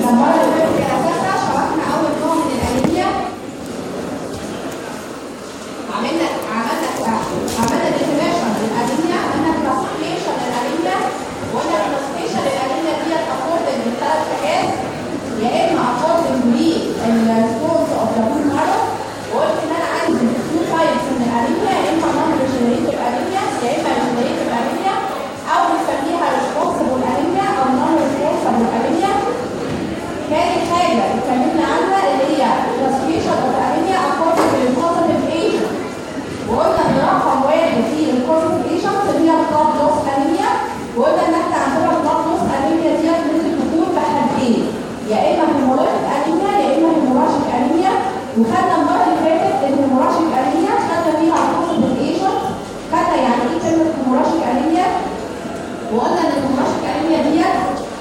المره اللي فاتت يا اساتذه شرحنا اول نوع من الانيميا. عملنا ديفينيشن للانيميا، عملنا كلاسيفيكيشن للانيميا، وقلنا الكلاسيفيكيشن للانيميا ديت اكوردنج من 3 حاجات، يا اما اكوردنج للريسبونس اوف ذا بون مارو، وقلت ان انا عندي 2 تايبس من الانيميا، يا اما نون ريجنريتيف انيميا يا اما ريجنريتيف انيميا، او بنسميها ريسبونسبل انيميا او نون ريسبونسبل انيميا. تاني حاجه اتكلمنا عنها اللي هي كلاسيفيكيشن اوف انيميا اكوردنج للكوزاتيف ايجنت، وقلنا ان رقم 1 في الكوزاتيف ايجنت اللي هي البلاد لوس انيميا، وقلنا ان احنا عندنا البلاد لوس انيميا ديت ممكن تكون بحالتين، يا اما هيموراجيك انيميا يا اما هيموراجيك انيميا. وخدنا المره اللي فاتت الهيموراجيك انيميا خدنا فيها الكوزاتيف ايجنت، خدنا يعني ايه كلمه هيموراجيك انيميا، وقلنا ان الهيموراجيك انيميا ديت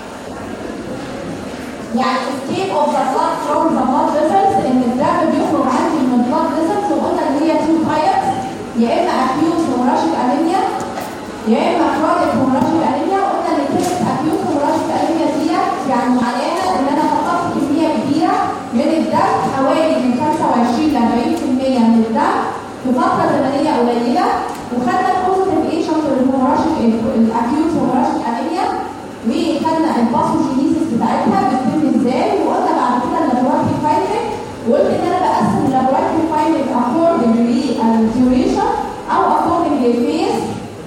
يعني escape of the blood from the blood vessels، ان الدم بيخرج عندي من البلاد vessels، وقلنا ان هي 2 types، يا اما acute hemorrhagic anemia يا اما chronic hemorrhagic anemia. وقلنا ان كلمه acute hemorrhagic anemia ديت يعني معناها ان انا فقدت كميه كبيره من الدم، حوالي من 25 ل 40% من الدم في فتره زمنيه قليله. وخدنا البوزيتيف ايجنت الاكيوت hemorrhagic anemia، وخدنا الباثوجينيسيس بتاعتها بتتم ازاي، وقلنا بعد كده اللابوراتوري فايندنج، وقلت ان انا بقسم اللابوراتوري فايندنج اكوردنج للديوريشن او اكوردنج للفيز.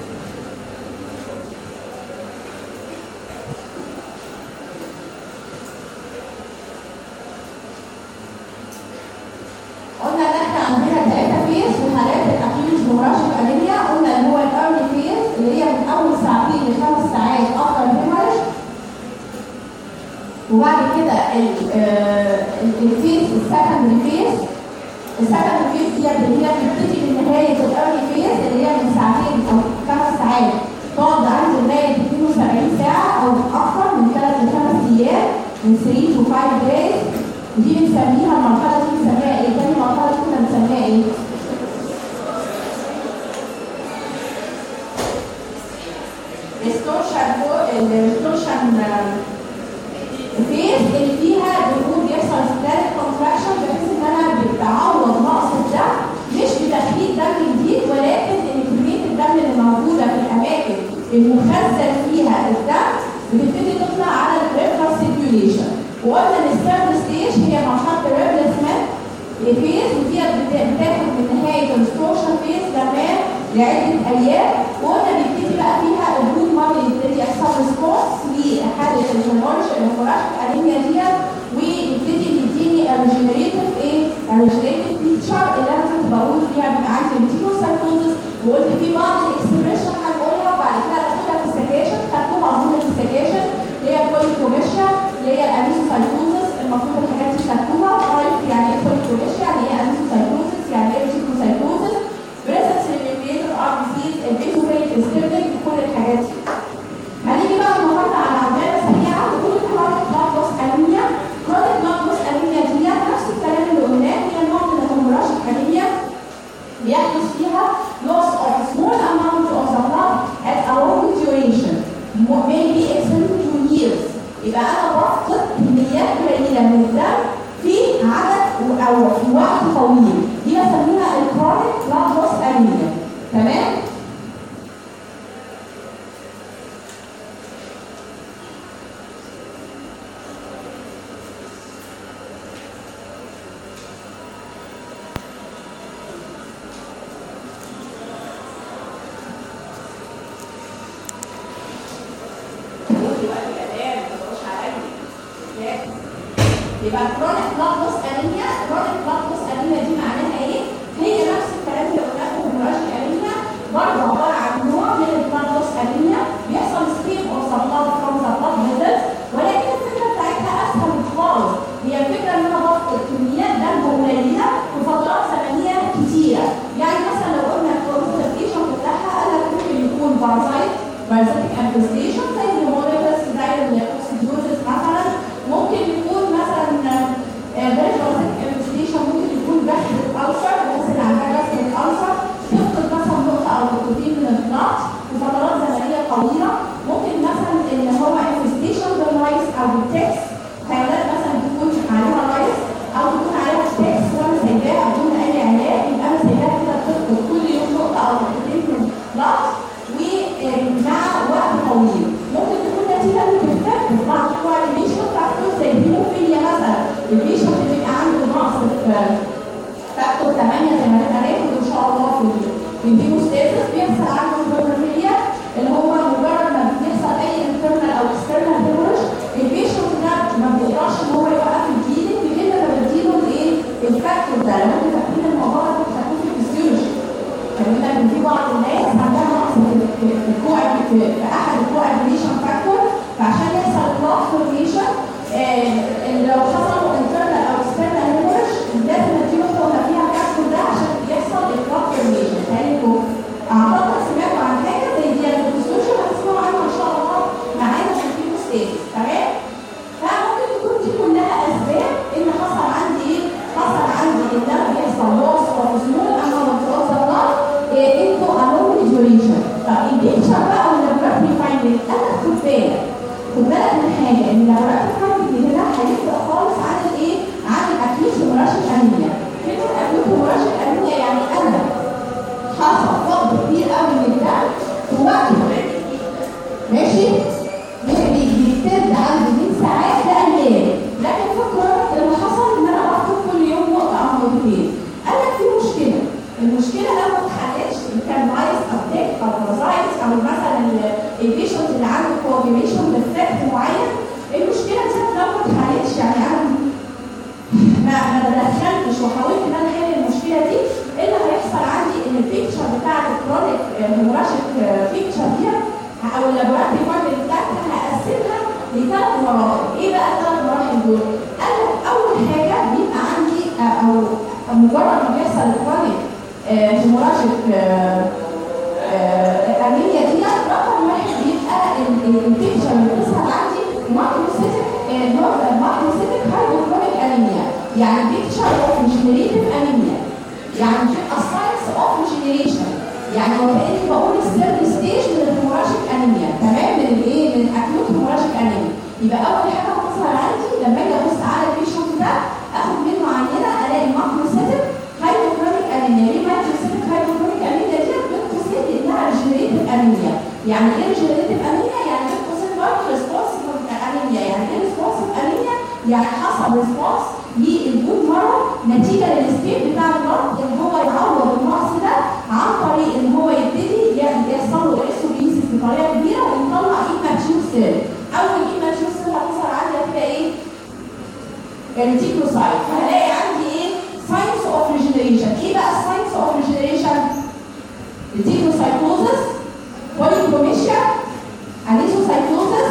قلنا ان احنا عندنا 3 فيز في حالات الاكيوت هيموراجيك انيميا. قلنا اللي هو الايرلي فيز اللي هي من اول ساعتين ل5 ساعات افتر هيموريج، وبعد كده الفيز السكندري فيز. السكندري فيز دي اللي هي بتبتدي من نهايه الايرلي فيز اللي هي من ساعتين او 5 ساعات تقعد عندي لغايه 72 ساعه او اكثر من 3 ل 5 ايام، من 3 to 5 days. دي بنسميها المرحله دي بنسميها ايه؟ تاني مرحله دي كنا بنسميها ايه؟ الريستورشن فيز اللي فيها بيكون بيحصل ستاتيك كونتراكشن، بحيث ان انا بتعوض نقص الدم مش بتخليق دم جديد، ولكن ان كميه الدم اللي موجوده في الاماكن المخزن فيها الدم بتبتدي تطلع على الريفر سيركيوليشن. وقلنا ان الثيرد ستيج هي مرحله الريبلسمنت فيز، ودي بتاخد من نهايه الريستورشن فيز كمان لعده ايام. وقلنا بيبتدي بقى فيها البلود ماري يبتدي يحصل ريسبونس لحاله الهيموراجيك انيميا ديت، ويبتدي يديني الريجنريتيف الريجنريتيف فيتشر اللي انا كنت بقول فيها بيبقى عندي ريتينوسايتوزس. وقلت في بعض الاكسبريشن هنقولها وبعد كده هناخدها في السكاشن، خدتوها اظن في السكاشن اللي هي الكوليكوميشيا اللي هي الانيسوسايتوزس. المفروض الحاجات دي خدتوها قريب، يعني ايه كوليكوميشيا، يعني ايه انيسوسايتوزس، يعني ايه ريتينوسايتوزس، بريزنس للميمبرين ار بي سيز، البيتوفيت ستيرنج، كل الحاجات دي. هنيجي بقى النهارده على عماله سريعه نقول كرونيك بلاد لوس انيميا. كرونيك بلاد لوس انيميا دي نفس الكلام اللي قلناه، هي نوع من الهيموراجيك انيميا بيحدث فيها loss of small amount of the blood at a long duration maybe extended to years. يبقى انا بفقد كميات قليله من الدم في عدد او في وقت طويل، دي بسميها الكرونيك بلاد لوس انيميا. تمام؟ يبقى كرونيك بلاد لوس انيميا، كرونيك بلاد لوس انيميا دي معناها ايه؟ هي نفس الكلام اللي قلناه في الهيموراجيك انيميا، برضه عباره عن نوع من البلاد لوس انيميا بيحصل سكيب اوف ذا بلاد فروم ذا بلاد فيسلز، ولكن الفكره بتاعتها اسهل خالص. هي الفكره ان انا بفقد كميات دم قليله في فترات زمنيه كتيره. يعني مثلا لو قلنا الكونسنتريشن بتاعها قال لك ممكن يكون بارازيتيك انفستيشن زي الهيموليتس زي الاوكسيدوزس مثلا، ممكن يكون مثلا غير بارازيتيك انفستيشن ممكن الهيموستاسيس بيحصل عنده هيموفيليا اللي هو مجرد ما بيحصل اي انترنال او اكسترنال هيموريج البيشنت ده ما بيقدرش ان هو يوقف البليدنج غير لما بديله الايه الفاكتور ده. لو انتوا فاكرين الموضوع ده بتاخدوه في الفسيولوجي كمان ان في بعض الناس عندها نقص في احد الكوagulation فاكتور فعشان يحصل كلوت فورميشن لو حصل انترنال او اكسترنال هيموريج لازم نديله حقنه فيها الفاكتور ده عشان يحصل الكلوت فورميشن. اعتقد سمعتوا عن حاجه زي دي في الفسيولوجي هتسمعوا عنها ان شاء الله معانا في الهيموستاسيس تمام. فممكن تكون دي كلها اسباب ان حصل عندي ايه؟ حصل عندي ان انا بيحصل لوس اوف سمول اماونت اوف ذا بلاد انتو انورمال ديوريشن. طب البيكتشر بقى واللابوراتوري فايندنج انا خد بالك من حاجه ان اللابوراتوري فايندنج هنا هيفرق خالص عن الايه؟ عن الاكيوت هيموراجيك انيميا. كلمه اكيوت هيموراجيك انيميا يعني انا حصل فقد كبير قوي من الدم في وقت ماشي؟ بيبتدي عندي من ساعات لايام، لكن فكرت اللي حصل ان انا باخد كل يوم نقطه او نقطتين. قال لك في مشكله، المشكله لو ما اتحلتش كان فايروس ابديت او بارازايتس او مثلا البيشنت اللي عنده كوagulation ديفكت معين، المشكله دي لو ما اتحلتش يعني انا ما تدخلتش وحاولت ان انا احل المشكله دي، ايه اللي هيحصل عندي؟ ان البيكتشر بتاع الكرونيك هيموراجيك بيكتشر دي او اللابوراتوري فايندنج بتاعتها هقسمها لثلاث مراحل. ايه بقى الثلاث مراحل دول؟ قال لك اول حاجه بيبقى عندي او مجرد ما بيحصل الكرونيك هيموراجيك انيميا دي رقم واحد بيبقى البيكتشر اللي بتظهر عندي ماكروسيتك هايبوكرونيك انيميا، يعني بيكتشر اوف جنريتيف انيميا، يعني بتبقى ساينس اوف جنريشن، يعني وكاني بقول الثيرد ستيج من الهيموراجيك انيميا تمام من الايه؟ من الاكيوت هيموراجيك انيميا. يبقى اول حاجه هتظهر عندي لما اجي ابص على البيشنت ده اخد منه عينه الاقي ماكروسيتك هايبوكرونيك انيميا. ليه ماكروسيتك هايبوكرونيك انيميا دي؟ بتقصد انها ريجنريتيف انيميا. يعني ايه ريجنريتيف انيميا؟ يعني بتقصد برضه ريسبونسيف انيميا. يعني ايه ريسبونسيف انيميا؟ يعني حصل ريسبونس للبون مره نتيجه للستيت بتاع البلد ان هو يعوض النقص ده عن طريق ان هو يبتدي يحصل له اكسوبيسيس بطريقه كبيره ويطلع ايماتشور سيل. اول ايماتشور سيل هتظهر عندي هتبقى ايه؟ الريتيكوسايت. فهلاقي عندي ايه؟ ساينس اوف ريجنريشن. ايه بقى الساينس اوف ريجنريشن؟ ريتيكوسايتوزس، بوليكروميشيا، انيسوسايتوزس،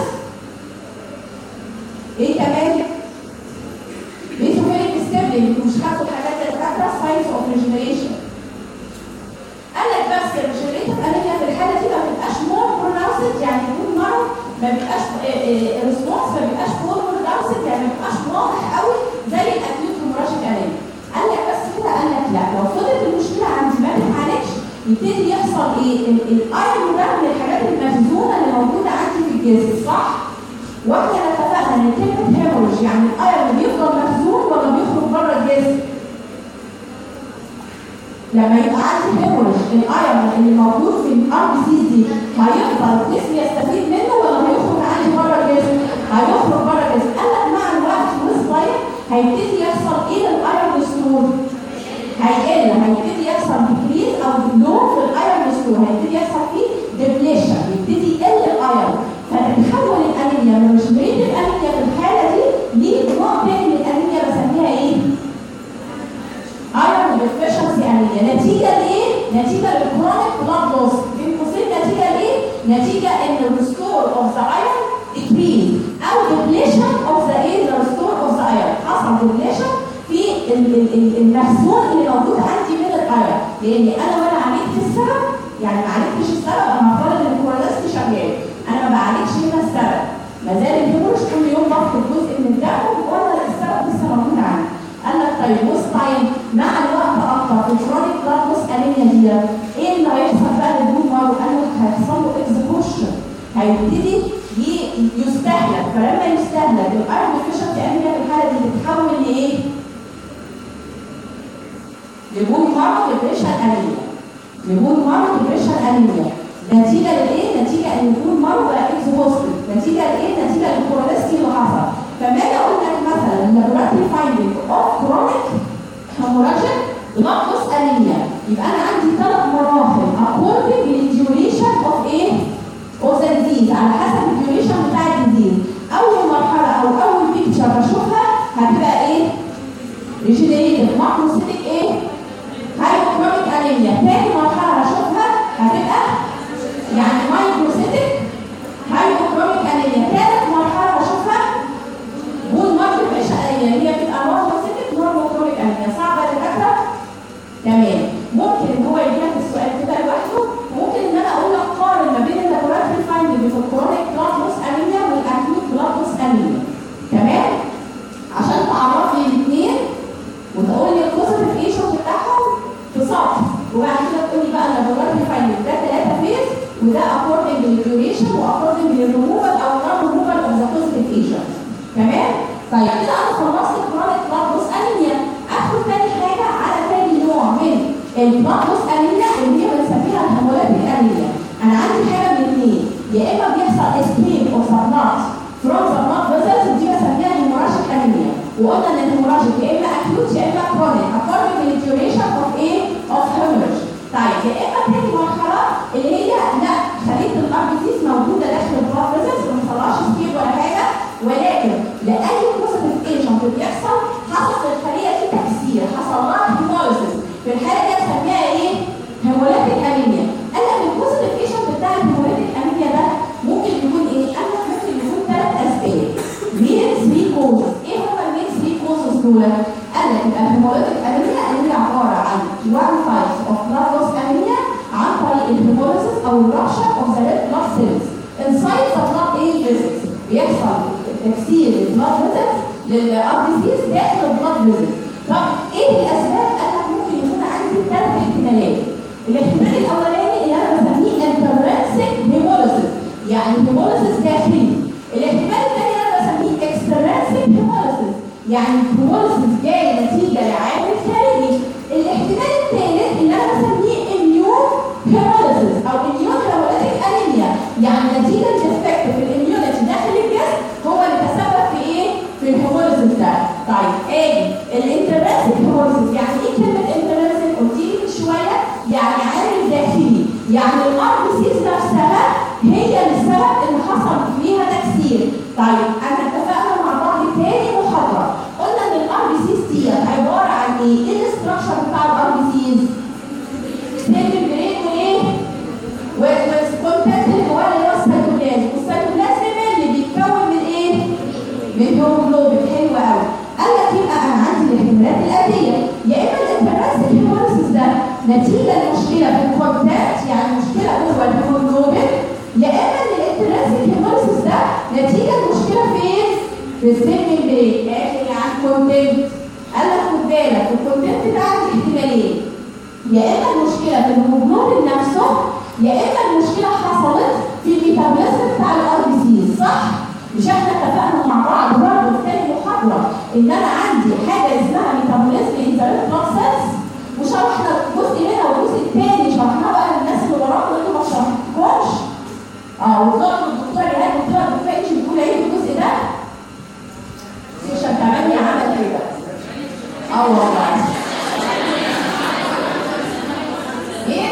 ايه كمان؟ بيتوفيريك ستيبلينج. مش خدتوا الحاجات اللي فاكره ساينس اوف ريجنريشن. قال لك بس الريجنريتيف انيميا في الحاله دي ما بتبقاش مور بروناوسد، يعني يكون مرض ما بيبقاش الريسبونس ما بيبقاش مور بروناوسد، يعني ما بيبقاش واضح قوي زي الاكيوت هيموراجيك انيميا. قال لك بس كده، قال لك لا، لو فضلت المشكله عندي ما بتتعالجش يبتدي يحصل ايه؟ الايرون ده من الحاجات المخزونه اللي موجوده عندي في الجسم، صح؟ واحنا اتفقنا ان كلمه هيموريج يعني الايرون بيفضل مخزون ولا بيخرج بره الجسم؟ لما يبقى عندي هيموريج الايرون اللي موجود في الار بي سي دي هيفضل الجسم يستفيد منه ولا هيخرج عندي بره الجسم؟ هيخرج بره الجسم. قال لك مع الوقت والسلايد هيبتدي يحصل ايه للايرون ستور؟ هيقل، هيبتدي يحصل ديكريز او لون في الايرون ستور، هيبتدي يحصل فيه ديبليشن، يبتدي يقل الايرون، فتتحول الانيميا من ريجنريتيف انيميا في الحاله دي لنوع تاني من الانيميا بسميها ايه؟ ايرون ديفيشنسي انيميا. نتيجه لايه؟ نتيجه للكرونيك بلاد لوس. بين قوسين نتيجه لايه؟ نتيجه ان الريستور اوف ذا ايرون ديكريز او ديبليشن اوف ذا ايه؟ ذا ريستور اوف ذا ايرون. حصل ديبليشن في المخزون اللي موجود عندي من الايرون، لان انا وانا عالجت السبب، يعني ما عالجتش السبب، انا هفترض ان الكوراليست شغال، انا ما بعالجش هنا السبب، ما زال الهيموريج كل يوم باخد جزء من الدم وانا السبب لسه موجود عندي. قال لك طيب وسطين مع الوقت اكتر الكرونيك بلاد لوس انيميا دي ايه اللي هيحصل بقى للبون مارو؟ قال لك هيحصل له اكزيكوشن، هيبتدي يستهلك، فلما يستهلك الايرون ديفيشنسي انيميا في الحاله دي بتتحول لايه؟ لبون مارو ديبريشن انيميا. لبون مارو ديبريشن انيميا نتيجه لايه؟ نتيجه ان البون مارو بقى اكزوستد، نتيجه لايه؟ نتيجه للكوراليستي اللي حصل. فما اجي اقول لك مثلا اللابوراتوري فايندنج اوف كرونيك هيموراجيك بلاد لوس انيميا، يبقى انا عندي ثلاث مراحل تمام؟ طيب كده انا خلصت كرونيك بلاد لوس انيميا. ادخل تاني حاجه على تاني نوع من البلاد لوس انيميا اللي هي بنسميها الهيموليتيك انيميا. انا عندي حاجه من اثنين، يا اما بيحصل اسكيب اوف ذا بلاد فروم ذا بلاد فيسلز ودي بسميها هيموراجيك انيميا، وقلنا ان الهيموراجيك يا اما اكيوت يا اما كرونيك اكوردنج للديوريشن اوف ايه؟ اوف هيموريج. طيب يا اما تاني مرحله اللي هي لا خليه الار بي سيز موجوده داخل البلاد فيسلز وما حصلهاش اسكيب ولا حاجه، ولكن لاي بوزيتيف ايجنت بيحصل حصل في الخليه دي تكسير، حصل لها هيموليسيس، في الحاله دي بنسميها ايه؟ هيموليتيك انيميا. قال لك البوزيتيف ايجنت بتاع الهيموليتيك انيميا ده ممكن يكون ايه؟ قال لك ممكن يكون 3 اسباب. مين 3 كوزز؟ ايه هم المين 3 كوزز دول؟ قال لك يبقى الهيموليتيك انيميا اللي هي عباره عن 1 تايب اوف بلاد لوس انيميا عن طريق الهيموليسيس او الرابشر اوف ذا ريد بلاد سيلز انسايد ذا بلاد ايه فيزلز. بيحصل تكسير البلاد فيزلز للار بي سيز داخل البلاد فيزلز. طب ايه الاسباب؟ قال لك ممكن يكون عندي 3 احتمالات. الاحتمال الاولاني اللي انا بسميه انترنسيك هيموليسيس، يعني هيموليسيس داخلي. الاحتمال الثاني اللي انا بسميه اكسترنسيك هيموليسيس، يعني هيموليسيس جاي نتيجه لعامل خارجي. الاحتمال الثالث اللي انا بسميه اميون هيموليسيس او اميون هيموليتيك انيميا، يعني نتيجه ديفكت في الاميونيتي داخل الجسم هو اللي تسبب في ايه؟ في الهيموليسيس ده. طيب ايه الانترنسيك هيموليسيس؟ يعني ايه كلمه انترنسيك؟ قلت لي من شويه يعني عامل داخلي، يعني الار بي سيز نفسها هي السبب اللي حصل فيها تكسير. طيب احنا اتفقنا مع بعض تاني محاضره قلنا ان الار بي سيز دي عباره عن ايه؟ ايه الاستراكشر بتاع الار بي سيز؟ سيل برين وايه؟ والكونتنت اللي جواه اللي هو السيتوبلازم، والسيتوبلازم اللي بيتكون من ايه؟ من هيموجلوبين. حلو قوي. قال لك يبقى انا عندي الاحتمالات الاتيه، يا اما الانترنسيك هيموليسيس ده نتيجه لمشكله في الكونتنت يعني مشكله جوه الهيموجلوبين، يا اما ان الانترنسيك هيموليسيس ده نتيجه لمشكله فين؟ في السيل ميمبرين. اخر عن كونتنت. قال لك خد بالك الكونتنت ده عندي احتمالين، يا اما المشكله في الهيموجلوبين نفسه، يا اما المشكله حصلت في الميتابوليزم بتاع الار بي سي. صح؟ مش احنا اتفقنا مع بعض برضه في تاني محاضره ان انا عندي حاجه اسمها ميتابوليزم ان ذا ريد بلاد سيلز، وشرحنا جزء منها والجزء الثاني شرحناه بقى للناس اللي وراكم اللي ما شرحتوش. وطلعت الدكتور ايهاب قلت لها الدكتور انت بتقولي ايه في الجزء ده؟ سيشن 8 عمل كده. والله. ايه؟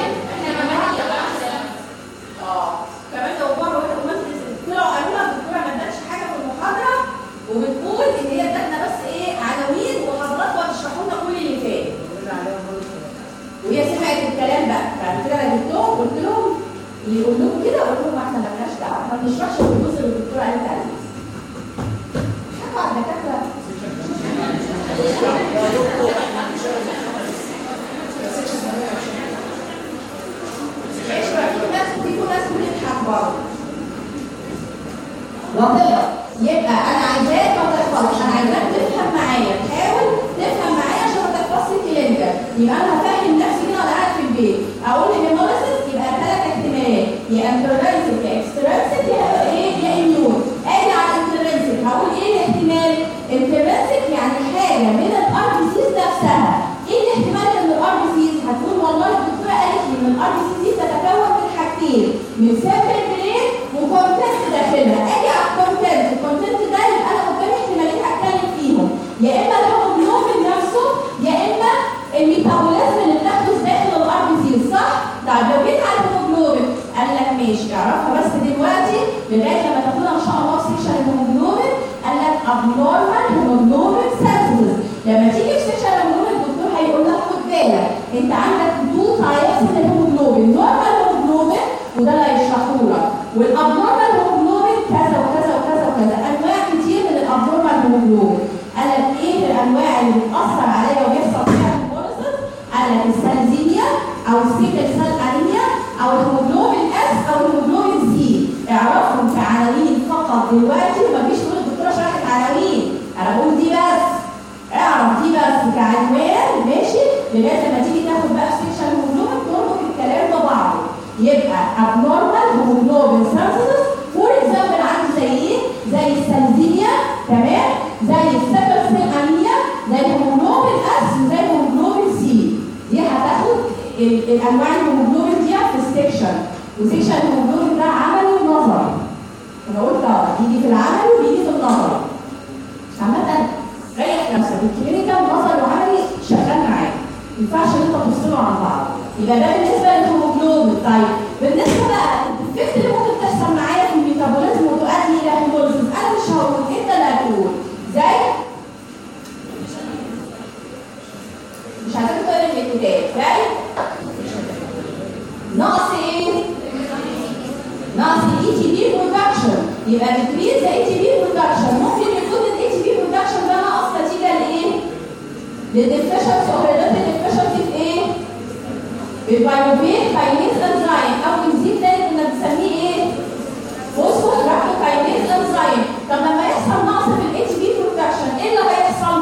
كمان لو بره وانت طلعوا قالوا لها الدكتوره ما ادتش حاجه في المحاضره وبتقول ان هي ادتنا بس ايه عناوين وحضراتكم هتشرحوا لنا كل اللي فات. وهي سمعت الكلام بقى، بعد كده انا جبتهم قلت لهم اللي يقول لكم كده قلت لهم احنا مالناش دعوه، ما بنشرحش في الجزء اللي الدكتوره قالت عليه. حكوا على الدكاتره. في ناس بتضحك برضه. لطيفه. يبقى انا عايزاك ما تحفظش، انا عايزاك تفهم معايا، تحاول تفهم معايا عشان ما تحفظش كلمتك. يبقى انا هفهم نفسي هنا وانا قاعد في البيت. اقول الهيموليسيس يبقى 3 احتمالات، يا انترنسيك يا اكسترنسيك يا ايه يا اميون. اجي على الانترنسيك هقول ايه الاحتمال؟ انترنسيك يعني حاجه من الار بي سيز نفسها. ايه الاحتمال ان الار بي سيز؟ هتقول والله الدكتوره قالت لي ان الار بي سيز تتكون من حاجتين، من سيل برين وكونتنت داخلها. اجي على الكونتنت ده يبقى انا قدامي احتمالين هتكلم فيهم، يا اما الهيموجلوبين نفسه يا اما الميتابوليزم اللي بتحدث داخل الار بي سيز. صح؟ طيب لو جيت على الهيموجلوبين قال لك ماشي اعرفها بس دلوقتي لغايه لما تاخدها ان شاء الله في سيكشن الهيموجلوبين. قال لك ابنورمال هيموجلوبين سينثيسيس. لما تيجي في سيكشن الهيموجلوبين الدكتور هيقول لك خد بالك انت عندك 2 تايبس من الهيموجلوبين، نورمال هيموجلوبين وده اللي هيشرحه لك، والابنورمال هيموجلوبين كذا وكذا وكذا وكذا، انواع كتير من الابنورمال هيموجلوبين. قال لك ايه الانواع اللي بتاثر عليا وبيحصل فيها هيموليسيس؟ قال لك السالزيميا او السيكل سيل انيميا او الهيموجلوبين اس او الهيموجلوبين سي. اعرفهم كعناوين فقط دلوقتي، ومفيش تقول الدكتوره شرحت عناوين، انا بقول دي بس. اعرف دي بس كعنوان ماشي لغايه لما تيجي تاخد بقى في سيكشن الهيموجلوبين تربط الكلام ببعضه. يبقى abnormal hemoglobin synthesis فور اكزامبل عندي زي ايه؟ زي السالزيميا. تمام؟ زي السيكل سيل انيميا، زي الهيموجلوبين اس وزي الهيموجلوبين سي. دي هتاخد الانواع الهيموجلوبين دي في السكشن، وسكشن الهيموجلوبين ده عملي ونظري. انا قلت بيجي في العملي وبيجي في النظري. عامة ريح نفسك، الكلينيكال نظري وعملي شغال معاك، ما ينفعش ان انت تفصلوا عن بعض. يبقى ده بالنسبه للهيموجلوبين. طيب بالنسبه بقى الافكت اللي ممكن تحصل معايا في الميتابوليزم وتؤدي الى هيموليزيس، انا مش هقول، انت اللي هتقول. زي مش عايزين تقرا الكتاب. زي نقص ايه؟ نقص الاي تي بي برودكشن. يبقى ديكريز الاي تي بي برودكشن. ممكن يكون الاي تي بي برودكشن ده نقص نتيجه لايه؟ للديفشنسي او ريلاتيف ديفشنسي في ايه؟ البايروبين كاينيز انزيم، او انزيم تاني كنا بنسميه ايه؟ فوسفوراكتوكاينيز انزيم. طب لما يحصل نقص في الاي تي بي برودكشن ايه اللي هيحصل؟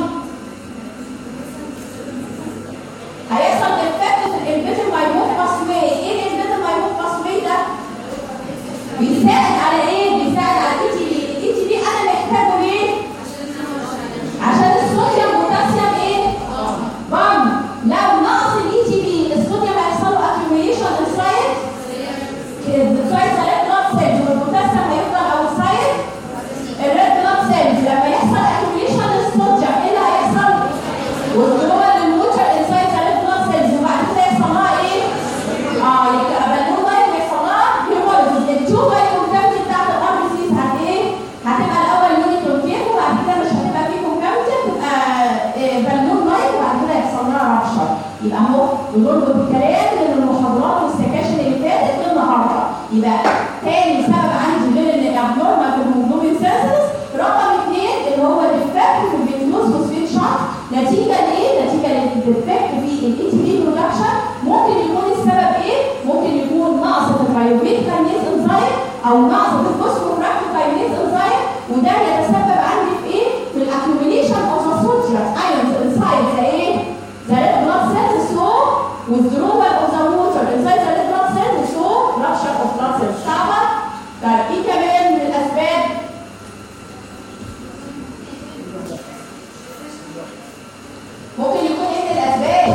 هيحصل افكت في الانفيتر مايموت باسوي. ايه الانفيتر مايموت باسوي ده؟ بيساعد على ايه؟ بيساعد على الاي تي بي. الاي تي بي انا محتاجه ليه؟ عشان الصوديوم بوتاسيوم ايه؟ بام. لو نقص الاي تي بي الصوديوم هيحصل له اكيوميليشن انسايد الريد بلاد سيلز، والبوتاسيوم هيفضل اوتسايد الريد بلاد سيلز. لما يحصل اكيوميليشن للصوديوم ايه اللي هيحصل؟ والجلوبال للوتر انسايد الريد بلاد سيلز، وبعد كده يحصل لها ايه؟ يبقى بالون لاين يحصل لها هيموليزيس. التوب الكونكافيتي بتاعت الار بي سيز هتبقى الاول يونيت كونكيف، وبعد كده مش هتبقى فيه كونكافيتي، تبقى بالون لاين، وبعد كده يحصل لها رابشر. يبقى اهو بنربط الكلام من المحاضرات والسكاشن اللي فاتت للنهارده. يبقى تاني سبب عندي غير ان الابنورمال في الهيموجلوبين سينثيسيس، رقم 2 اللي هو الديفكت في البنتوز فوسفيت شنط. نتيجه لايه؟ نتيجه للديفكت في الاي تي بي برودكشن. ممكن يكون السبب ايه؟ ممكن يكون نقص في البايروبين كاينيز انزيم، او نقص في الفوسفوراكتوكاينيز انزيم، وده يتسبب عندي في ايه؟ في الاكيوميليشن اوف ذا صوديوم ايونز انسايد ذا ايه؟ ذا ريد بلاد سيلز، سو withdrawal of the water inside the red blood cells، so rupture of blood cells. صعبه؟ طيب ايه كمان من الاسباب؟ ممكن يكون ايه من الاسباب؟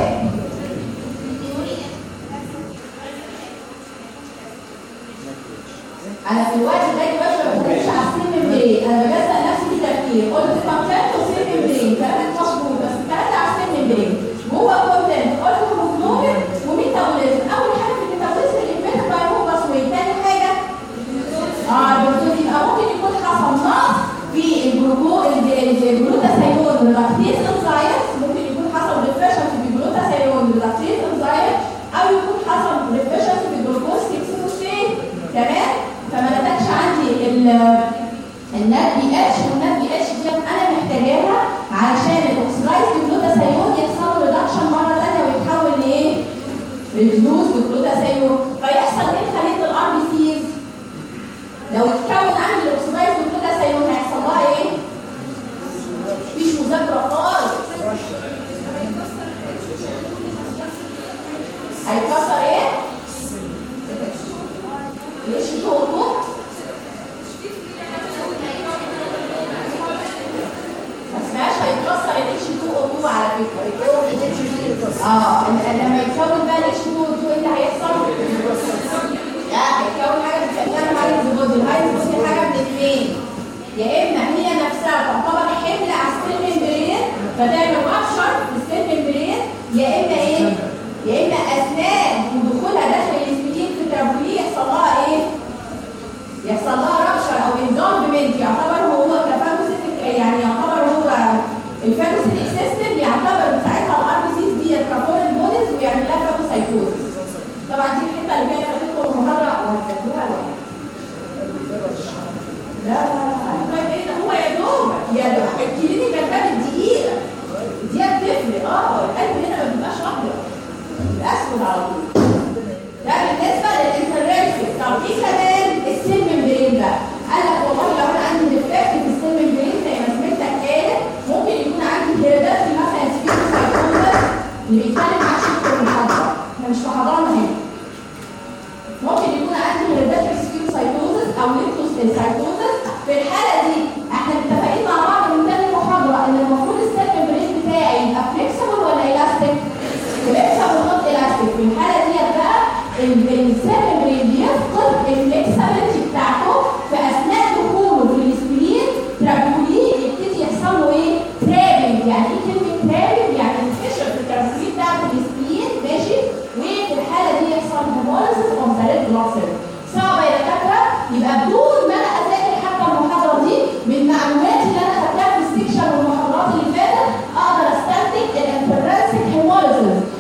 انا في الوقت ده دلوقتي ما بتكلمش على السيل ممبرين، انا بسال نفسي في تفكير. قلت كونتنت وسيل ممبرين، كلامك مظبوط، بس الكلام ده على السيل ممبرين. جوه كونتنت قلت هيموجلوبين وميتابوليزم. اول حاجه في الميتابوليزم الانفيتر بايروبين باسوي. تاني حاجه البروتين. يبقى ممكن يكون حصل نقص في الجلوتاثيون ريدكتيز انزيم، ممكن يكون حصل ديفيشنسي في الجلوتاثيون ريدكتيز انزيم، او يكون حصل ديفيشنسي في الجلوكوز 6 فوسفيت. تمام؟ فما نتجش عندي النات بي اتش، والنات بي اتش دي انا محتاجاها علشان الاكسلايز جلوتاثيون يحصل له ريدكشن مره ثانيه ويتحول لايه؟ ريديوز بالجلوتاثيون. فيحصل ايه في خليه الار بي سيز؟ لو اتكون عندي الاكسلايز جلوتاثيون هيحصل لها ايه؟ مفيش مذاكره خالص. هيكسر ايه؟ ليش تقولوا؟ هيتكسر الاتش 2 او 2 على فكره. لما يتكون بقى الاتش 2 او 2 ايه اللي هيحصل؟ لا هيتكون حاجه بتسميها الهايز بودي. الهايز بودي حاجه من اثنين، يا اما هي نفسها تعتبر حمل على السيل ممبرين فتعمل رابشر في السيل ممبرين، يا اما ايه؟ يا اما اثناء دخولها داخل الاسبلين في التربويه يحصل لها ايه؟ يحصل لها رابشر او انزولفمنت. يعتبر هو كفاجوسيتك، يعني يعتبر هو الفاجوسيتك سيستم، يعتبر ساعتها الار بي سيز دي كفورين بوديز ويعمل لها فاجوسايتوزيس. طبعا دي الحته اللي جايه هتدخل المحاضره وهتذاكروها لوحدها. لا طيب ايه ده؟ هو يا دوب الكلينيكال ده بالدقيقه دي بتفرق. القلب هنا ما بيبقاش ابيض، الاسود على طول. ده بالنسبه للانترنسيك. طب ايه كمان السيل ممبرين بقى؟ قال لك والله لو انا عندي ديفكت في السيل ممبرين زي ما سمعتك قالت، ممكن يكون عندي هيرداتري مثلا سبيروسايتوزس اللي بيتكلم عنه في المحاضره، احنا مش في حضانه هنا. ممكن يكون عندي هيرداتري سبيروسايتوزس او ليبتوسايتوزس. في الحاله دي احنا متفقين مع بعض من تاني محاضره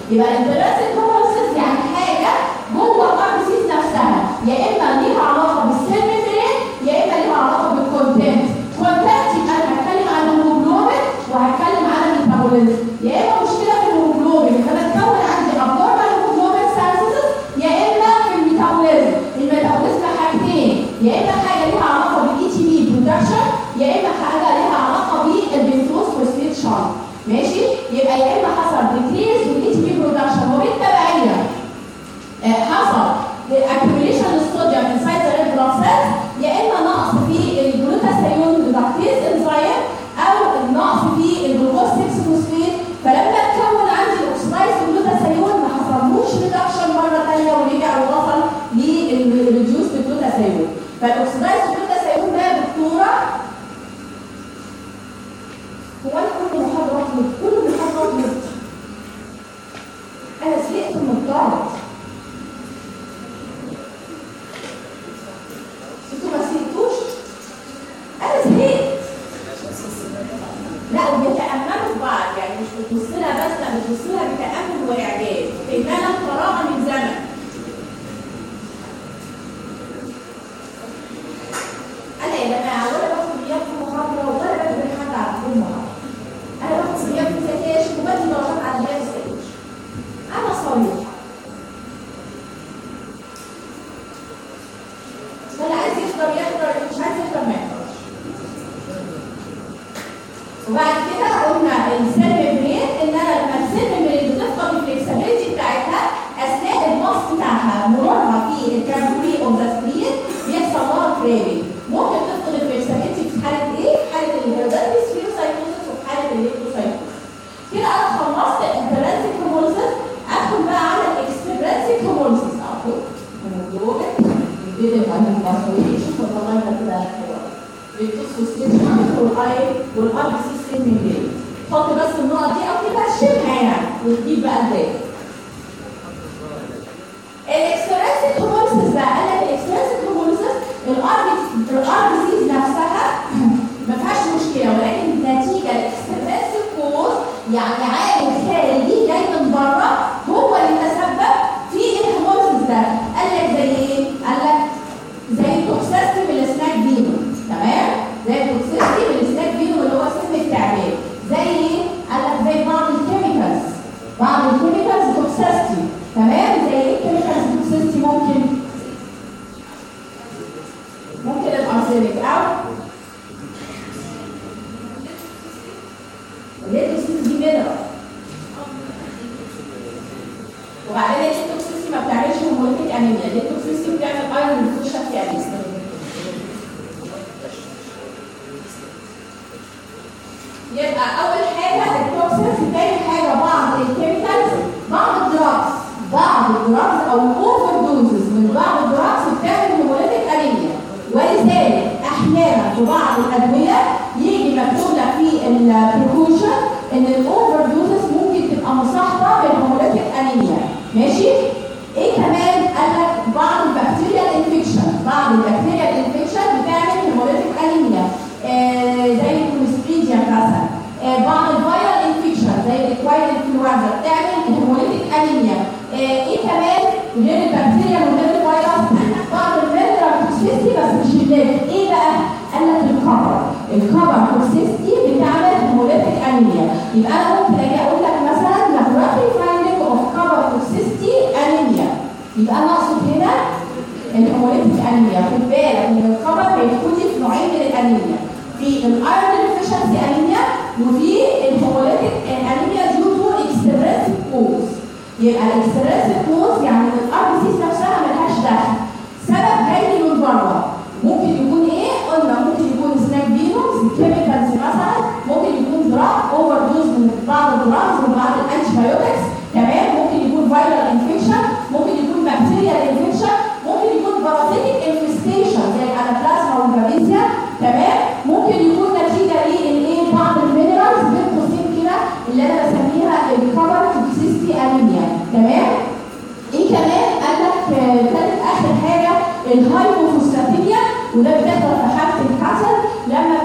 يبقى الانترنسيك هيموليسيس يعني حاجه جوه الار بي سيز نفسها، يا اما ليها علاقه بالسيل ميمبرين يا اما ليها علاقه بالكونتنت. كونتنت يبقى انا هتكلم عن الهيموجلوبين وهتكلم عن الميتابوليزم، يا اما مشكله في الهيموجلوبين فانا اتكون عندي ابنورمال هيموجلوبين سينثيسيس، يا اما في الميتابوليزم. الميتابوليزم حاجتين، يا اما حاجه ليها علاقه بالاي تي بي برودكشن يا اما حاجه ليها علاقه بالبنتوز فوسفيت شارت. ماشي؟ يبقى يا اما حصل ديكريز والاي تي بي برودكشن وبالتبعيه حصل accumulation الصوديوم inside the red blood cells، يا اما نقص في الجلوتاثيون ريدكتيز انزيم او نقص في الجلوكوز 6 فوسفيت، فلما اتكون عندي الاوكسيدايز جلوتاثيون ما حصلوش ريدكشن مره ثانيه ورجع ووصل للريديوس جلوتاثيون. فالاوكسيدايز جلوتاثيون ده يا دكتوره هو انا كل محاضرات انا زهقت من الضغط. انتوا ما سيبتوش؟ انا زهقت. لا وبيتأملوا في بعض، يعني مش بتبص لها بس، لا بتبص لها بتأمل واعجاب، كأنها فراغ من زمن. انا يا جماعه ولا باخد غياب في محاضره ولا بجبر حد على كل محاضره. انا باخد غياب في سكاشن وبدي درجات على غياب السكاشن. انا صريح. اللي عايز يحضر يحضر، اللي مش عايز يحضر ما يحضرش. وبعد كده قلنا السيل ميمبرين، ان انا لما السيل ميمبرين بتفقد الفلكسبيليتي بتاعتها اثناء الباص بتاعها مرورها في الكابسولي اوف ذا سكرين بيحصل لها كريمنج. ممكن تفقد الفلكسبيليتي في حاله ايه؟ في حاله الهيرداتيس فيروسايتوسيس وفي حاله الليبتوسايتوسيس. كده انا خلصت الانترنسيك هيموليسيس، ادخل بقى على الاكسترنسيك هيموليسيس. اخد هيموجلوبين يبتدي الهيموجلوبين باثوي، شوف والله ده كده حلوه. الفوسفوسفيت والار بي سي سيل ميمبرين. حط بس النقط دي او كده شيلها يعني وتجيب بقى الباقي. الاكسترنسيك هيموليسيس بقى قال لك الاكسترنسيك هيموليسيس الار بي سيز نفسها ما فيهاش مشكله، ولكن نتيجه الاكسترنسيك كوز يعني عامل خارجي جاي من بره هو اللي تسبب في الهيموليسيس ده. قال لك زي ايه؟ قال لك زي توكسيستي بالسناك فينو، تمام؟ زي توكسيستي بالسناك فينو اللي هو سم التعبان. زي ايه؟ قال لك زي بعض الكيميكالز توكسيستي، تمام؟ زي ايه كيميكالز توكسيستي؟ ممكن الارسينيك او الليتوكسيس دي مينرال. وبعدين الليتوكسيس ما بتعملش هيموليتيك انيميا، الليتوكسيس بتعمل ايرون ديفيشنسي انيميا. يبقى اول حاجه التوكسيس، ثاني حاجه بعض الكيميكالز، بعض الدراجز او الاوفر دوزز من بعض الدراجز بتعمل هيموليتيك انيميا. ولذلك احيانا في بعض الادويه يجي مكتوب لك في البريكوشن ان الاوفر دوزز ممكن تبقى مصاحبه بالهيموليتيك انيميا. ماشي؟ ايه كمان؟ قال لك بعض البكتيريال انفكشن بتعمل هيموليتيك انيميا، زي الكوليستريديا مثلا. بعض الفيرال انفكشن زي الاكوايد انفلونزا بتعمل هيموليتيك انيميا. ايه كمان غير البكتيريا وغير الفيروس؟ بعض المينرال توكسيستي بس مش الليد. ايه بقى؟ قال لك الكبر توكسيستي بتعمل هيموليتيك انيميا. يبقى انا ممكن اجي اقول لك مثلا laboratory finding of cover toxicity anemia، يبقى انا اقصد هنا الهيموليتيك انيميا. خد بالك ان الكبر هيدخل في نوعين من الانيميا، في الايرون ديفيشنسي انيميا وفي الهيموليتيك انيميا ديو تو اكسترنسيك كوز. يبقى الاكسترنسيك كوز يعني الار بي سيز نفسها ملهاش دخل، سبب جاي من بره. ممكن يكون ايه؟ قلنا ممكن يكون سناك فينومز، كيميكالز مثلا، ممكن يكون دراج اوفر دوز من بعض الدراجز وبعض الانتي بايوتكس، تمام؟ ممكن يكون فيرال انفكشن، ممكن يكون بكتيريال انفكشن، ممكن يكون بارازيتيك انفستيشن زي الانابلازما والبابيزيا، تمام؟ ممكن يكون نتيجه لايه؟ بعض المينرالز بين قوسين كده اللي انا بسميها الكبر توكسيستي انيميا، تمام؟ ايه كمان؟ قال لك ثالث اخر حاجه الهايبوفوسفاتيميا، وده بيحصل في حاله الكسل لما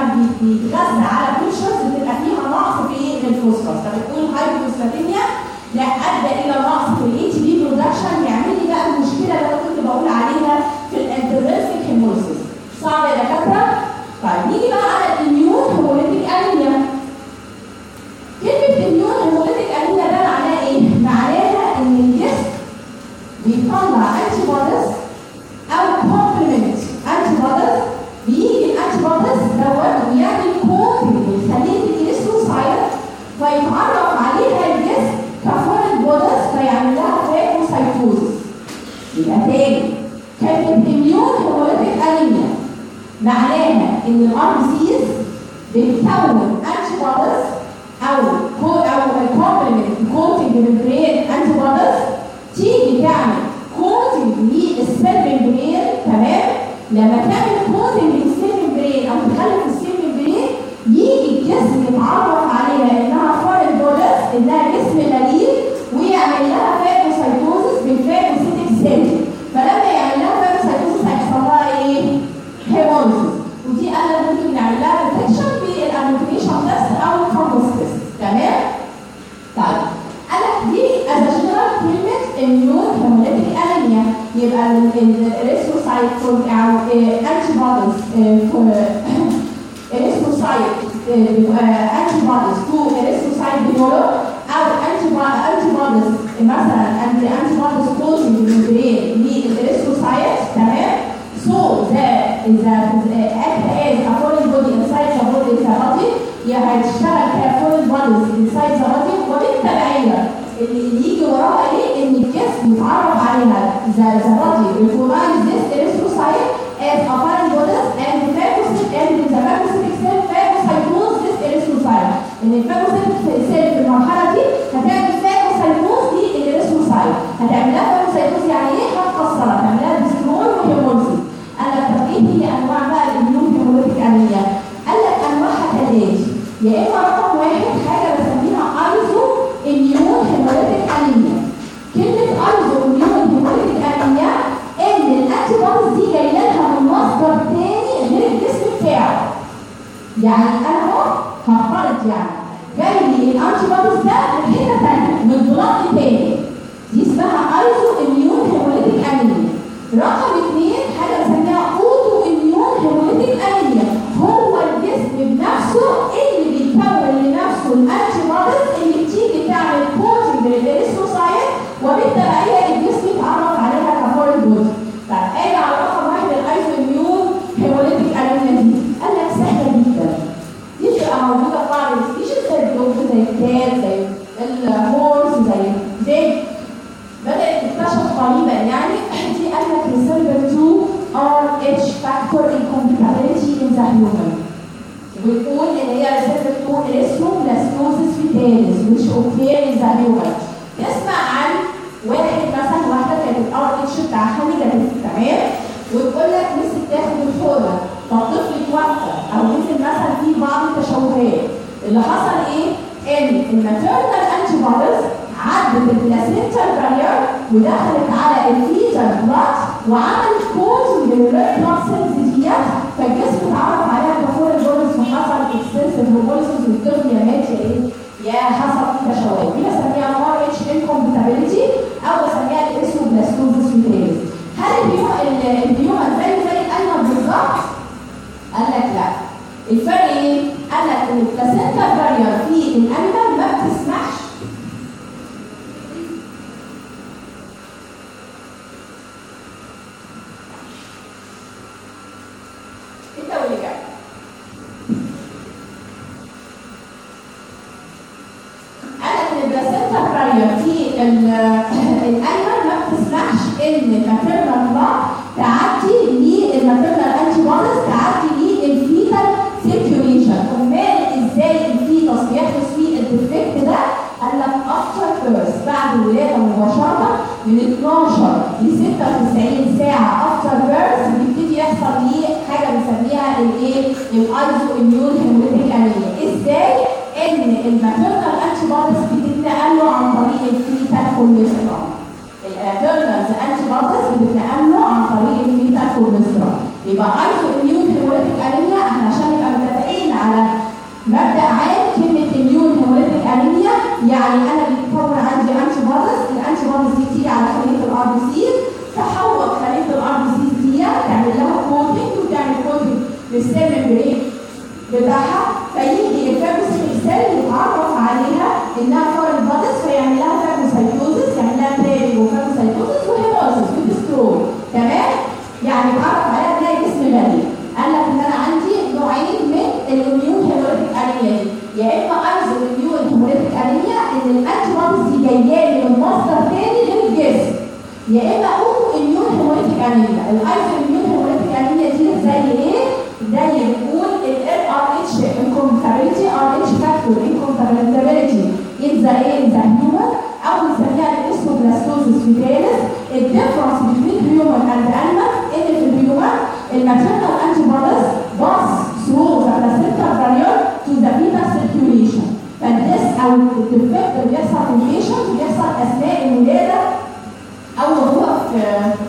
بيتغذى على بيشرز بتبقى فيها نقص في الفوسفورس، فبتكون هايبوفوسفاتيميا لا ادى الى نقص في الاي تي بي برودكشن، يعمل لي بقى المشكله اللي انا كنت بقول عليها في الانترنسك هيموليسيس. صعب يا دكاتره؟ طيب نيجي بقى على الاميون هيموليتيك انيميا. كلمه اميون هيموليتيك انيميا ده معناه ايه؟ معناها ان الجسم بيطلع انتي بوديز او كومبلمنت انتي بوديز، بيجي الانتي بوديز دوت ويعمل كومبلمنت يخليه الاريثروسايت فيتعرف عليها الجسم كفورين بوديز فيعمل لها فاجوسايتوزس. يبقى تاني كلمه اميون هيموليتيك انيميا معناها ان الار بي سيز بتكون انتي بوديز او كومبلمنت كوتنج ممبرين انتي بوديز تيجي تعمل كوتنج للسيل ممبرين. تمام؟ لما تعمل كوتنج للسيل ممبرين او تخلي السيل ممبرين يجي الجسم يتعرف عليها انها فورين بوديز، انها جسم غريب، ويعمل لها فاجوسايتوزس بالفاجوسيتك سيل. فلما يعمل لها فاجوسايتوزس هيحصل لها ايه؟ هيموليسيس. ودي انا ممكن نعمل لها ديتكشن بالانوتيشن تيست او الكومبوست تيست. تمام؟ طيب انا دي از جنرال كلمه اميون هيموليتيك انيميا. يبقى الاريثروسايت او انتي بوديز اريثروسايت انتي بوديز تو اريثروسايت ديفلوب او انتي بوديز مثلا انتي بوديز كوزنج ممبرين للاريثروسايت. تمام؟ so that is act as a foreign body inside the body هتشتغل كفورين بوديز inside the body، وبالتبعيه اللي يجي وراها ايه؟ ان الجسم يتعرف عليها the body recognize this erythrocyte as a foreign bodies and the phagocytic cell phagocytose this erythrocyte. ان الفاجوسيتك سيل في المرحله دي هتعمل فاجوسايتوز دي الاريثروسايت، هتعمل لها فاجوسايتوز يعني ايه؟ هتكسرها، هتعمل لها ديستروي وهيموليسيس. قال لك طب ايه هي انواع بقى الاميون هيموليتيك انيميا؟ قال لك انواعها كالاتي: يا اما رقم واحد حاجه بسميها ايزو اميون هيموليتيك انيميا. كلمه ايزو اميون هيموليتيك انيميا ان الانتي بوديز دي جايه لها من مصدر تاني غير الجسم بتاعه. يعني انا اهو هفترض يعني جاي لي الانتي بوديز ده من حته ثانيه من بلاد تاني، دي اسمها ايزو اميون هيموليتيك انيميا. رقم اثنين حاجه بسميها اوتو اميون هيموليتيك انيميا، هو الجسم بنفسه اللي بيكون لنفسه الانتي بوديز اللي بتيجي تعمل كوتنج للاريثروسايت، وبالتبعيه الجسم يتعرف عليها كفورين بودي. طب اجي على رقم واحد الايزو اميون هيموليتيك انيميا دي، قال لك سهله جدا، دي بتبقى موجوده في بعض السبيشيز زي الدوج زي الكات زي الهورس زي الديج، بدات تكتشف قريبا يعني. دي قال لك reserved to RH factor incompatibility in the human، وتقول ان هي reserved to erythroblastoses fetalis which occur in the human. تسمع عن واحد مثلا واحده كانت الRH بتاعها نيجاتيف، تمام؟ وتقول لك نسيت تاخد الحقنه، فالطفل اتوفى او نزل مثلا في بعض التشوهات. اللي حصل ايه؟ ان الماتيرنال انتي بوديز عدت البلاسينتال بارير ودخلت على الفيتال بلاد وعملت كوتنج للريد بلاد سيلز ديت، فالجسم اتعرف عليها كفورين بوديز وحصل اكستنسيف هيموليسيس والطفل يا مات يا ايه؟ يا حصل فيه تشوهات. دي بسميها RH incompatibility او بسميها الاريثروبلاستوزس فيتاليس. هل الهيومن زي الانيمال بالظبط؟ قال لك لا. الفرق ايه؟ قال لك ان البلاسينتال بارير في الانيمال ما بتسمحش الانيمال ما بتسمحش ان الماتيرنال بلاد تعدي للماتيرنال انتي بوديز تعدي للفيتال سيركيوليشن. امال ازاي الفيتس بيحدث فيه الديفكت ده؟ قال لك افتر بيرث، بعد الولاده مباشره من 12 ل 96 ساعه افتر بيرث بيبتدي يحصل ليه حاجه بنسميها الايه؟ الايزو اميون هيموليتيك انيميا. ازاي؟ ان الماتيرنال انتي بوديز بتتنقل له عن طريق الفيتال كوليسترول. الماتيرنال انتي بوديز بتتنقل له عن طريق الفيتال كوليسترول. يبقى ايزو اميون هيموليتيك انيميا احنا عشان نبقى متفقين على مبدا عام كلمه اميون هيموليتيك انيميا يعني انا بيتكون عندي انتي بوديز دي تيجي على خليه الار بي سي، تحول خليه الار بي سي دي تعمل لها كوتنج وتعمل كوتنج للسيل ممبرين بتاعها، فيجي الفاجوسيتك سيل يتعرف عليها انها فورين بوديز فيعمل لها فاجوسايتوزس، يعمل لها بريرنج وفاجوسايتوزس وهيموليسيس وديستروي. تمام؟ يعني اتعرف عليها انها جسم غريب. قال لك ان انا عندي نوعين من الاميون هيموليتيك انيميا دي، يا اما ايزو اميون هيموليتيك انيميا ان الانتي بوديز دي جايه لي من مصدر تاني غير الجسم، يا اما اوتو اميون هيموليتيك انيميا. الايزو اميون هيموليتيك انيميا دي زي ايه؟ زي بنقول ال ار اتش انكومباتيبيليتي، ار اتش فاكتور انكومباتيبيليتي ان ذا هيومن، او بنسميها الاسموبلاستوزيس فيتاليس. الديفرنس بين هيومن اند انيمال ان في الهيومن الماتيرنال انتي بوديز باس ثرو ذا بلاسينتا بارير تو ذا فيتال سيركيوليشن. فالديس او الديفكت اللي بيحصل في البيشنت بيحصل اثناء الولاده او هو في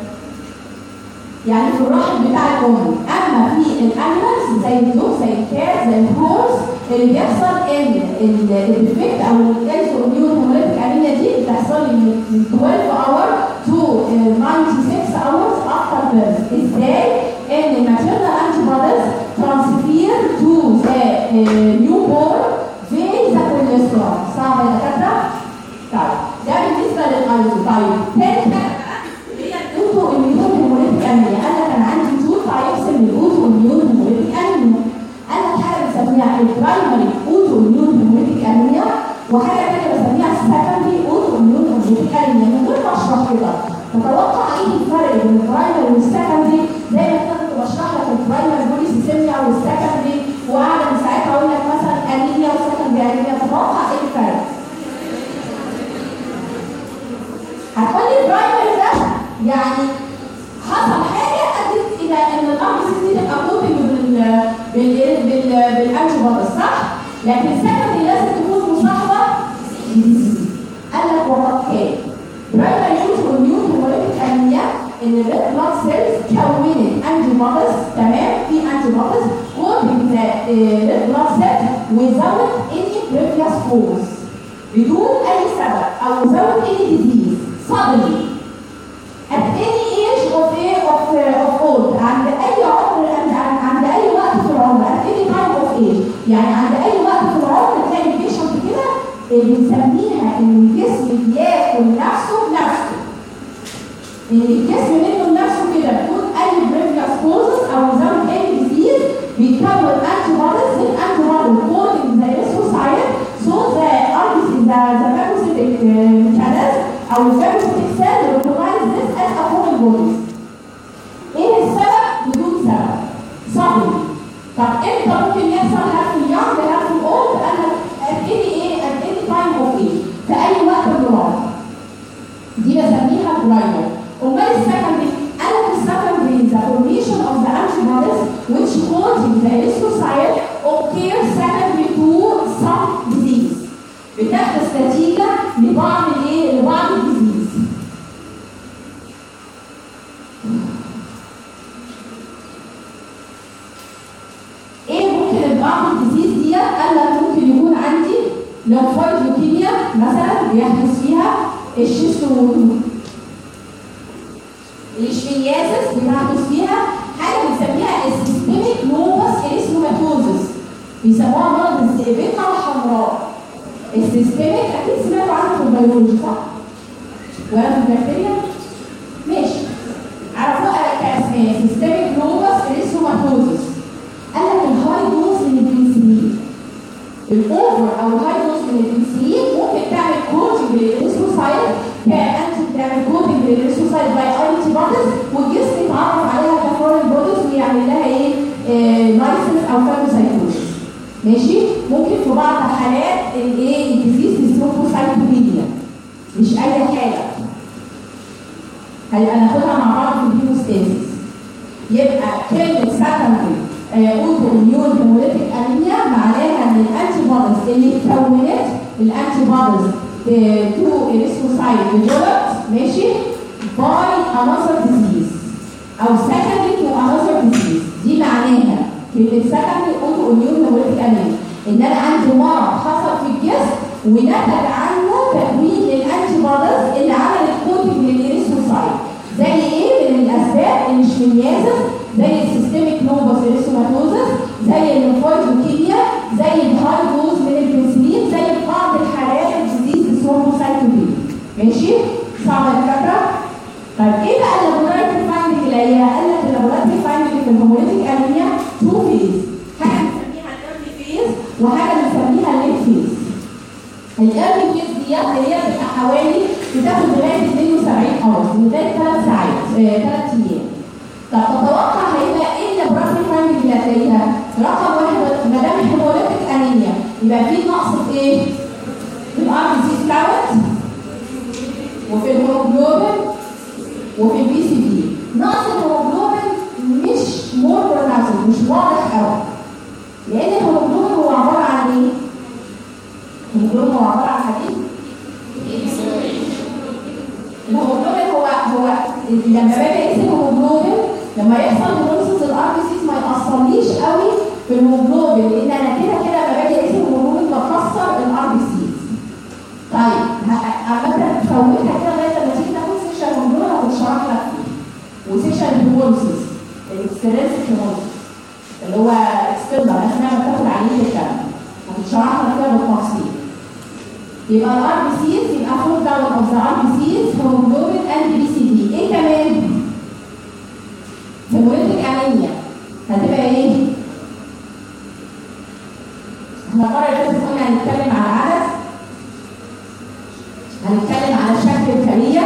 يعني في الرحم بتاع الام. اما في الانيمالز زي الدوب زي الكات زي الهورس اللي بيحصل ان الديفكت او الانسو اميون هيموليتيك انيميا دي بتحصل من 12 اور تو 96 اورز افتر بيرث. ازاي؟ ان الماتيرنال انتي بوديز ترانسفير تو ذا نيو بورن في ذا كوليسترول. صح يا دكاتره؟ طيب ده بالنسبه للايزو. طيب ثالث حاجه هي الاوتو اميون هيموليتيك انيميا. قال لك انا عندي تو تايبس من الاوتو اميون هيموليتيك انيميا. قال لك حاجه بنسميها البرايمري اوتو اميون هيموليتيك انيميا، وحاجه ثانيه بنسميها السكندري اوتو اميون هيموليتيك انيميا. من غير ما اشرح كده تتوقع ايه الفرق بين البرايمري والسكندري؟ زي ما كنت بشرح لك البرايمري بوليسيسيميا والسكندري وقاعده من ساعتها اقول لك مثلا انيميا وسكندري انيميا، تتوقع ايه الفرق؟ هتقول لي البرايمري ده يعني حصل حاجه ادت الى ان الامر دي تبقى كوتنج بالانتي بوديز، صح؟ لكن السكندري لازم تكون مصاحبه بديزيز. قال لك وقد كان برايمري اوتو اميون هيموليتيك انيميا ان الريد بلاد سيلز كونت انتي بوديز. تمام؟ في انتي بوديز كوتنج ذا ريد بلاد سيلز without any previous cause، بدون اي سبب او without any disease suddenly at any age of old، عند اي عمر، عند اي وقت في العمر، at any time of age، يعني عند اي وقت في العمر تلاقي البيشنت كده بنسميها ان الجسم بياكل نفسه بنفسه، ان الجسم منه لنفسه كده بدون اي previous causes او without any disease بيتكون انتي بوديز. الانتي بوديز كودنج ذا ليسوسايت so the phagocytic mechanism او الفاجوسيتك سيل recognize this as a foreign body. ايه السبب؟ بدون سبب صدمي. طب امتى ممكن يحصل؟ هل في اليوم ده هل في الاولد؟ قال لك at any time of age، في اي وقت من العمر. دي بسميها برايمر. امال السكندري؟ قال لك السكندري the formation of the antibodies which causing the erythrocyte occurs secondary to some disease، بتحدث نتيجه لبعض الديزيز. ايه ممكن بعض الديزيز دي؟ قال لك ممكن يكون عندي ليمفويد لوكيميا مثلا بيحدث فيها الاشفيازس بيحدث فيها حاجه بنسميها السيستميك لوبس اريثروماتوزس، بيسموها مرض الذئبقه الحمراء. السيستميك اكيد سمعتوا عنه في البيولوجي، صح؟ ولا في البكتيريا؟ ماشي، عرفوها كاسماء سيستميك لوبس اريثروماتوزس. قال لك الهاي دوز من البنسلين، الاوفر او الهاي دوز من البنسلين ممكن تعمل كوتنج للإريثروسايت كأنتي، تعمل كوتنج للإريثروسايت باي انتي بوديز، والجسم يتعرف عليها كفورين بوديز ويعمل لها ايه؟ لايسنس او فاجوسايتوزس. ماشي؟ ممكن في بعض الحالات الايه؟ الديزيز ثرومبوسايتوبينيا، مش اي حاجه. هناخدها مع بعض في الهيموستاسيس. يبقى كلمه سكندري اوتو اميون هيموليتيك انيميا معناها ان الانتي بوديز اللي اتكونت الانتي بوديز تو اريثروسايت ديفلوبت، ماشي، باي انذر ديزيز او سكندري تو انذر ديزيز. دي معناها كلمه سكندري اوتو اميون هيموليتيك انيميا ان انا عندي مرض حصل في الجسم ونتج عنه تكوين الانتي بوديز اللي عملت زي ايه من الاسباب الاشميازس، زي السيستميك لوبس اريثروماتوزس، زي الليمفويد لوكيميا، زي الهاي دوز من البنسلين، زي بعض الحالات الديزيز ثرومبوسايتوبينيا. ماشي؟ صعبه الفكره؟ طيب ايه بقى اللابوراتوري فايندنج اللي هي؟ قال لك اللابوراتوري فايندنج في الهيموليتيك انيميا تو فيز، حاجه بنسميها الايرلي فيز وحاجه بنسميها الليت فيز. الايرلي فيز دي اللي هي بتبقى حوالي بتاخد لغايه 72 اورز، لغايه 3 ساعات 3 ايام. طب تتوقع هيبقى ايه اللابوراتوري فايندنج اللي هتلاقيها؟ رقم واحد، ما دام هيموليتيك انيميا يبقى في نقص في ايه؟ في الار بي سي فلاوت وفي الهيموجلوبين وفي البي سي بي. نقص الهيموجلوبين مش مور بروناسيف، مش واضح قوي، لان الهيموجلوبين هو عباره عن ايه؟ الهيموجلوبين هو عباره عن حديد. الهيموجلوبين هو لما باجي اقيس الهيموجلوبين لما يحصل هيموليسيس الار بي سيز ما ياثرليش قوي في الهيموجلوبين، لان انا كده لما باجي اقيس الهيموجلوبين بكسر الار بي سيز. طيب عملت تفوتها كده لغايه لما تيجي تاخد سيكشن هيموجلوبين هتشرح لك فيه، وسيكشن الهيموليسيس الاكسترنسيك هيموليسيس اللي هو اكسترنال اثناء ما بتاخد عينه الدم هتشرح لك فيها بالتفصيل. يبقى الار بي سيز يبقى فور داون اوف ذا ار بي سيز هيموجلوبين اند بي سي دي. ايه كمان؟ هيموليتيك انيميا هتبقى ايه؟ احنا المره اللي فاتت قلنا هنتكلم على العدد، هنتكلم على شكل الخليه،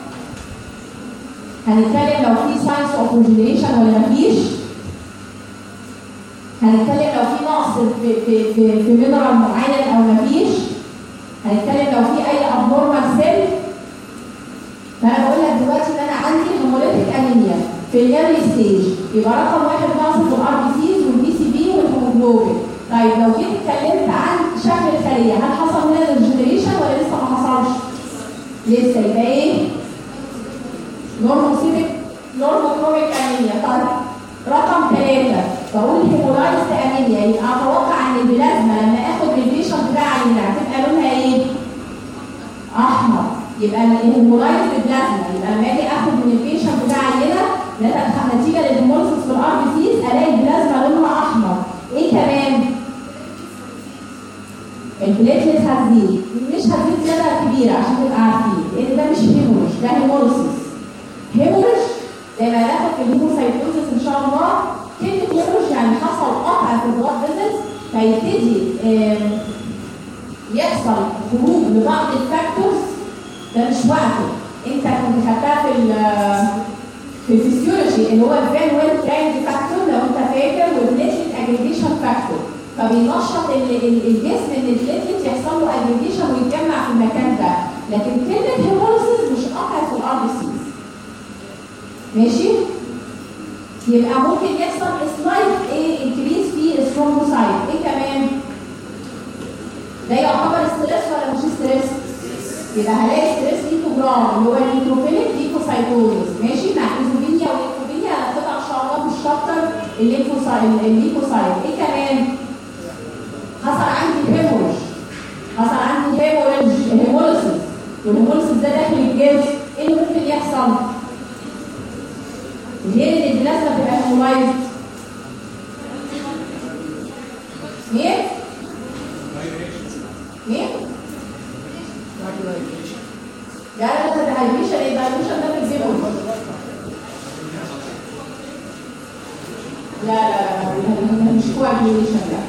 هنتكلم لو في ساينس اوف ريجوليشن ولا مفيش، هنتكلم لو في نقص في مينرال معين او مفيش، هنتكلم لو في اي ابنورمال سيل. فانا بقول لك دلوقتي ان انا عندي هيموليتيك انيميا في الايرلي ستيج، يبقى رقم واحد نقص في الار بي سيز والبي سي بي والهيموجلوبين. طيب لو جيت اتكلمت عن شكل الخليه، هل حصل منها ريجنريشن ولا لسه ما حصلش؟ لسه. يبقى ايه؟ نورموكروميك انيميا. طيب رقم 3 بقول هيمولايزد انيميا، يبقى اتوقع ان البلازما لما اخد البيشنت بتاعي هتبقى لونها ايه؟ احمر. يبقى الهيمولايزد بلازما، يبقى لما اجي اخد من البيشنت بتاعي هنا نتيجه للهيموليسيس في الار بي سيز الاقي البلازما لونها احمر. ايه كمان؟ البليتلت هتزيد، مش هتزيد زياده كبيره عشان تبقى عارفين، لان ده مش هيموريج، ده هيموليسيس. هيموريج زي ما هناخد في الهيموسايتوزس ان شاء الله، كلمه هيموريج يعني حصل قطع في البلاد فيزلز فيبتدي يحصل خروج لبعض الفاكتورز. ده مش وقته، انت كنت خدتها في الفسيولوجي اللي هو الفين ويل تراينج فاكتور لو انت فاكر، والبليتلت اجريجيشن فاكتور، فبينشط الجسم ان البليتلت يحصل له اجريجيشن ويتجمع في المكان ده. لكن كلمه هيموليسيس مش قطع في الار بي سيز. ماشي؟ يبقى ممكن يحصل سلايد ايه انكريز في الثرومبوسايت. ايه كمان؟ ده يعتبر ستريس ولا مش ستريس؟ يبقى هلاقي ستريس ليكوجرام اللي هو النيوتروفيليك ليكوسايتوزس. ماشي؟ مع ايزوبينيا والليكوبينيا هناخدها ان شاء الله في الشابتر الليكوسايت. ايه كمان؟ حصل عندي هيموريج، حصل عندي هيموليسيس، والهيموليسيس ده داخل الجلد. ايه اللي ممكن يحصل؟ غير ان البلازما تبقى هيمولايزد. مين؟ مين؟ لا ده دايليشن. ايه دايليشن ده في الجبل؟ لا مش كواجيوليشن. لا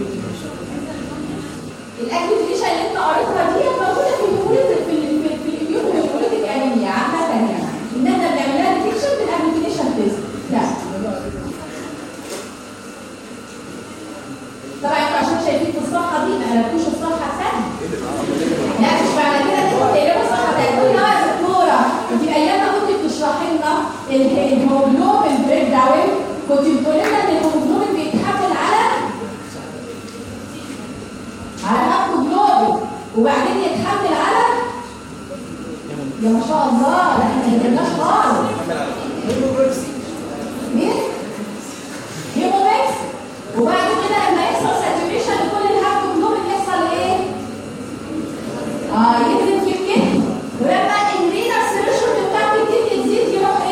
الاكتيفيشن اللي انت قريتها دي موجوده في الاميونولوجيك انيميا عامه يعني، ان احنا بنعملها ديتكشن بالاكتيفيشن تيست. طبعا انتوا عشان شايفين في الصفحه دي ما قلبتوش الصفحه الثانيه. لا مش معنى كده انكم تقلبوا الصفحه الثانيه. تقولي اه يا دكتوره انت ايام ما كنت بتشرحي لنا الهيموجلوبين بريك داون كنت بتقولي لنا ان الهيموجلوبين بيتحمل على هيموجلوبين وبعدين يتحمل على يا ما شاء الله. لا احنا ما جبناش خالص. مين؟ هيموميكس. وبعد كده لما يحصل ساتوريشن لكل الهيموجلوبين يحصل ايه؟ ينزل في الكتف، ولما الرينال سيرشن بتاعت الكتف تزيد يروح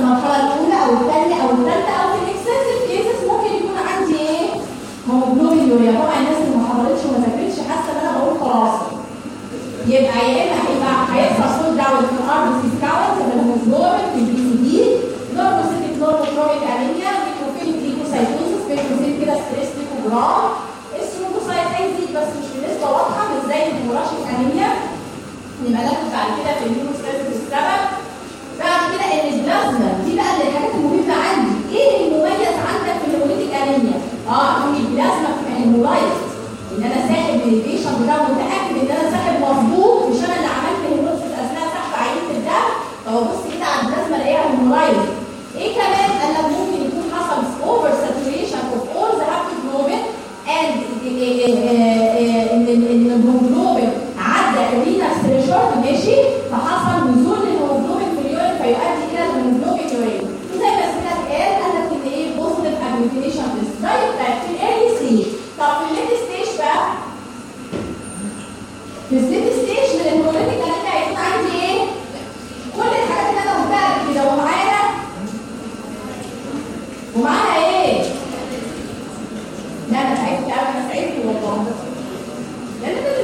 المرحله الاولى او الثانيه او الثالثه، او في الاكسسيف كيسز ممكن يكون عندي ايه؟ هيموجلوبين يوريا. طبعا الناس اللي ما حضرتش وما ذاكرتش حاسه ان انا بقول خلاص، يبقى يا اما هيحصل سول داون في الار بي سي كاونت، في الهيموجلوبين، في البي سي دي، نورموسيتيك نورموتروبيك انيميا، ميكروفيليك ليكوسايتوزس، بيكوسيت كده ستريس ليكوجرام، السيروتوسايت هيزيد بس مش بنسبه واضحه مش زي الهيموراشيك انيميا. نبقى ناخد بعد كده في الهيموستاسيس السبب. بعد كده البلازما دي بقى من الحاجات المهمه عندي. ايه المميز عندك في الهيموليتيك انيميا؟ ان البلازما بتبقى هيمولايزد، ان انا ساحب من البيشنت ده متاكد ان انا ساحب مظبوط، مش انا اللي عملت هيموليسيس اثناء سحب عينه الدم، فببص كده على البلازما الاقيها هيمولايزد. ايه كمان؟ قال لك ممكن يكون حصل اوفر ساتوريشن اوف اول ذا هيموجلوبين اند ان الهيموجلوبين عدى الرينال ثريشولد ماشي، فحصل نزول للهيموجلوبين في اليورين فيؤدي الى الهيموجلوبين يورين. وزي ما سيدنا قال لك ان ايه بوزيتيف اجلوتينيشن تيست ده في الايرلي ستيج. طب في الليت ستيج بقى، في الليت ستيج من الهيموليتيك انيميا هيكون عندي ايه؟ كل الحاجات اللي انا قلتها كده ومعانا ايه؟ لا انا تعبت قوي، انا تعبت والله. لا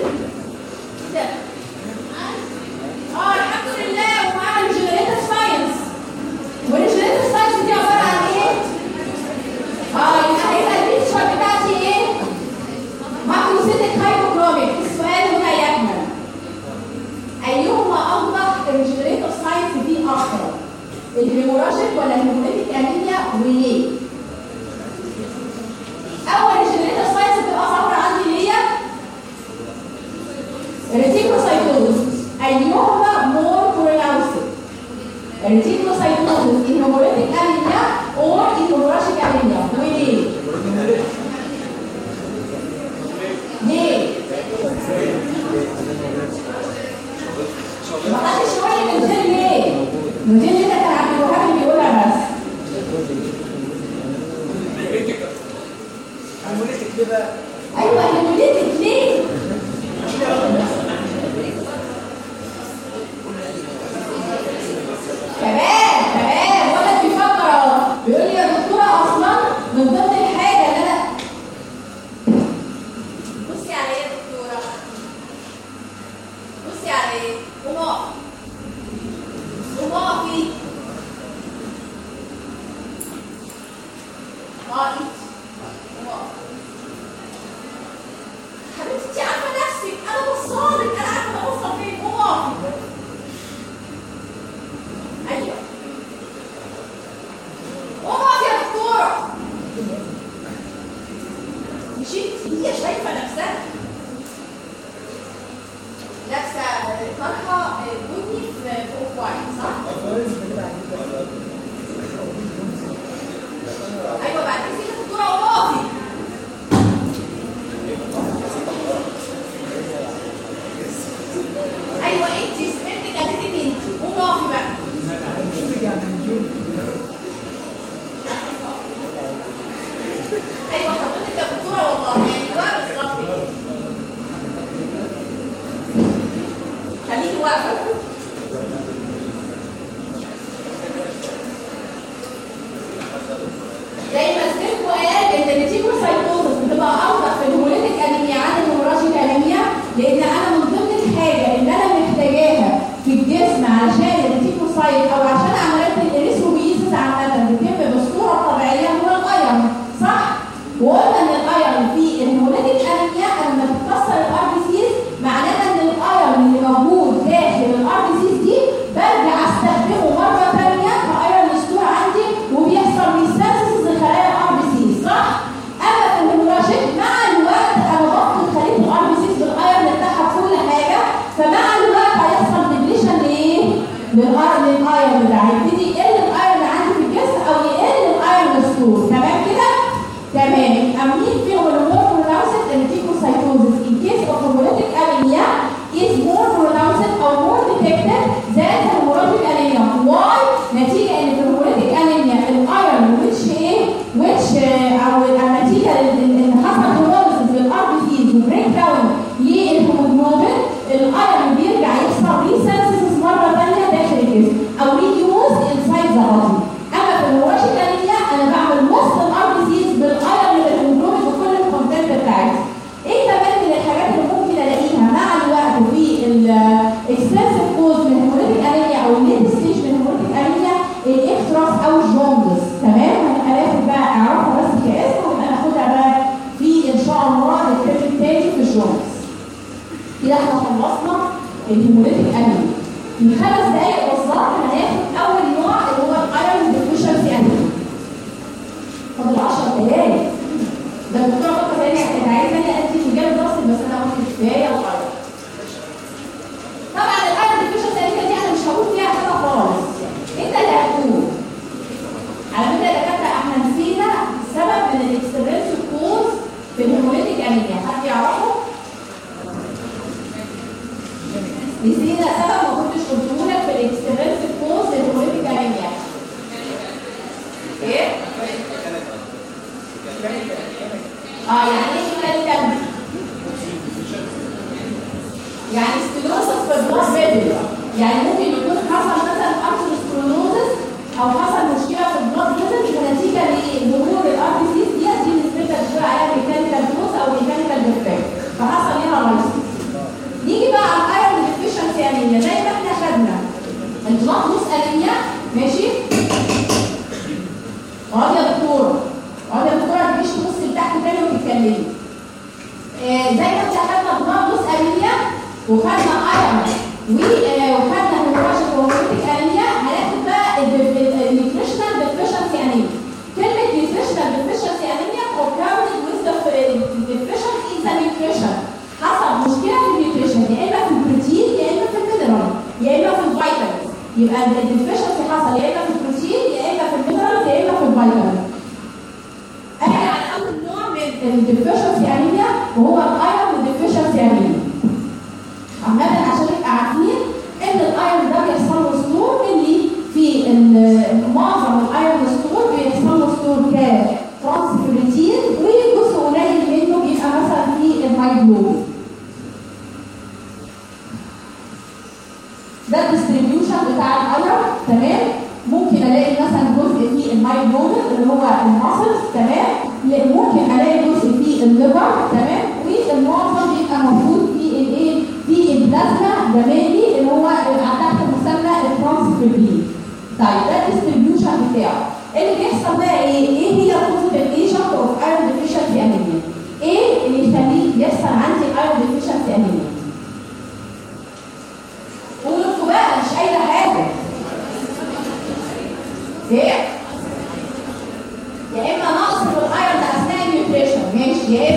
الحمد لله. ومعانا الجنريتور ساينس، والجنريتور ساينس دي عباره عن ايه؟ يبقى هيبقى البيكتشر بتاعتي ايه؟ ماكروسيتيك هايبوكروميك. السؤال هنا يكمل، ايهما اوضح الجنريتور ساينس دي اكتر؟ الهيموراجيك ولا الهيموليتيك انيميا وليه؟ اول جنريتور ساينس بتبقى ظاهره عندي اللي هي ريتيكوسايتوزس. ايهما مور بروناوسد؟ الريتيكوسايتوزس الهيموليتيك انيميا او الهيموراجيك انيميا وليه؟ ليه؟ ما حدش يقول لي من غير ليه؟ من غير كده كان عبد الوهاب اللي بيقولها بس. هيموليتيك ليه بقى؟ ايوه هيموليتيك ليه؟ كمان ولا بيفكر اهو، بيقول لي يا دكتوره اصلا من ضمن الحاجه اللي انا بصي على ايه يا دكتوره؟ بصي على ايه؟ وماقي حبيبتي انت عارفه نفسك، انا بصالك، انا عارفه اوصل فين. وماقي ايوه وماقي يا دكتوره. مش هي شايفه نفسها لابسه طرحه بني في اوف وايت صح؟ ايوه بعد كده دكتوره وماقي. ايوه انت سمعتي كلمتك انت وماقي بقى. ايوه حضرتك يا دكتوره والله يعني واقفه بالظبط كده. خليكي واقفه. زي ما سيبكوا قال ان الريتيكوسايتوزس بتبقى اوضح في الهيموليتيك انيميا عن الهيموراجيك انيميا، لان انا من ضمن الحاجه اللي انا محتاجاها في الجسم علشان الريتيكوسايت او عشان عمليات الاريثروبيسيس عامه بتتم بالصوره الطبيعيه هو الايرون صح؟ وقلنا ان الايرون في الهيموليتيك انيميا لما بتكسر الار بي سيز معناها ان الايرون اللي موجود داخل الار بي سيز دي برجع استخدمه مره ثانيه كايرون ستور عندي وبيحصل ريسينسيس لخلايا الار بي سيز صح؟ اما في الهيموراجيك مع الوقت انا بفقد خليه الار بي سيز بالايرون بتاعها كل حاجه، فمع الوقت هيحصل ديبليشن لايه؟ للايرون ده هيبتدي يقل الايرون اللي عندي في الجسم او يقل الايرون ستور. تمام كده؟ تمام. مين فيهم المور بروناوسد؟ الريتيكوسايتوزس in case of hemolytic anemia is more pronounced or more detected than the hemorrhagic anemia. Why? نتيجة ان في الهيموليتيك انيميا الايرون او النتيجة ان حصل هيموليسيس للار بي سيز وبريك داون للهيموجلوبين، الايرون بيرجع يحصل ريسينسيس مرة ثانية داخل الجسم او ريديوز انسايد ذا بودي. التراس او الجوندس. تمام، هناخد بقى اعرفها بس كاسم، ونبقى ناخدها بقى في ان شاء الله الترم الثاني في الجوندس. كده احنا خلصنا الهيموليتيك انيميا. من 5 دقايق بالظبط هناخد اول نوع اللي هو الايرون ديفيشنسي انيميا. فاضل 10 دقايق. ده الدكتوره بكره تاني كانت عايزاني ادي مجال دراسي، بس انا قلت كفايه الايرون. طبعا الايرون ديفيشنسي انيميا دي انا مش هقول فيها حاجه خالص، انت اللي هتقول. على فكره يا دكاتره احنا نسينا سبب من الاكسترنسيف كوز في الهيموليتيك انيميا، حد يعرفه؟ نسينا سبب ما كنتش قلته لك في الاكسترنسيف كوز للهيموليتيك انيميا. ايه؟ يعني ايه كلام؟ يعني ستينوسس في البلاد فيديو، يعني ممكن يكون حصل مثلا ارتروسكلروزس او حصل مشكله في البلاد فيديو نتيجه لظهور الار بي سي دي نسبتها بتقول عليها ميكانيكال كوز او ميكانيكال ديفكت، فحصل ليها رايسيس. نيجي بقى على الايرون ديفيشنسي انيميا، زي ما احنا خدنا البلاد لوس انيميا، ماشي؟ اقعدي يا دكتوره، اقعدي يا دكتوره، ما تجيش تبصي لتحت تاني وتتكلمي. زي ما احنا خدنا بلاد لوس انيميا وخدنا ايرون وخدنا هيموراجيك وهيموليتيك انيميا، هناخد بقى النيوتريشنال ديفيشنسي انيميا. كلمه نيوتريشنال ديفيشنسي انيميا occurred with the deficiency in the nutrition. حصل مشكله في النيوتريشن، يا اما في البروتين يا اما في المينرال يا اما في الفيتامينز. يبقى الديفيشنسي حصل يا اما في البروتين يا اما في المينرال يا اما في الفيتامينز. احنا على اول نوع من الديفيشنسي انيميا وهو الايرون ديفيشنسي انيميا. عامة عشان نبقى عارفين ان الايرون ده بيحصل له ستور اللي في معظم الايرون ستور بيحصل له ستور كترانسفيرتين، وجزء قليل منه بيبقى مثلا في المايجلوبين. ده الديستريبيوشن بتاع الايرون. تمام، ممكن الاقي مثلا جزء في المايجلوبين اللي هو الماسلز، تمام، ممكن الاقي جزء في الليفر، تمام، والمعظم بيبقى موجود في الايه؟ في البلازما زماني اللي هو تحت مسمى الترانسفيرين. طيب ده الديستريبيوشن بتاعه. اللي بيحصل بقى ايه؟ ايه هي البوزيتيف ايجنت اوف ايرون ديفيشنسي انيميا؟ ايه اللي يخليه يحصل عندي ايرون ديفيشنسي انيميا؟ قولوا انتوا بقى، مش قايله حاجه. ايه؟ يا اما نقص في الايرون ده اثناء النيوتريشن، ماشي، يا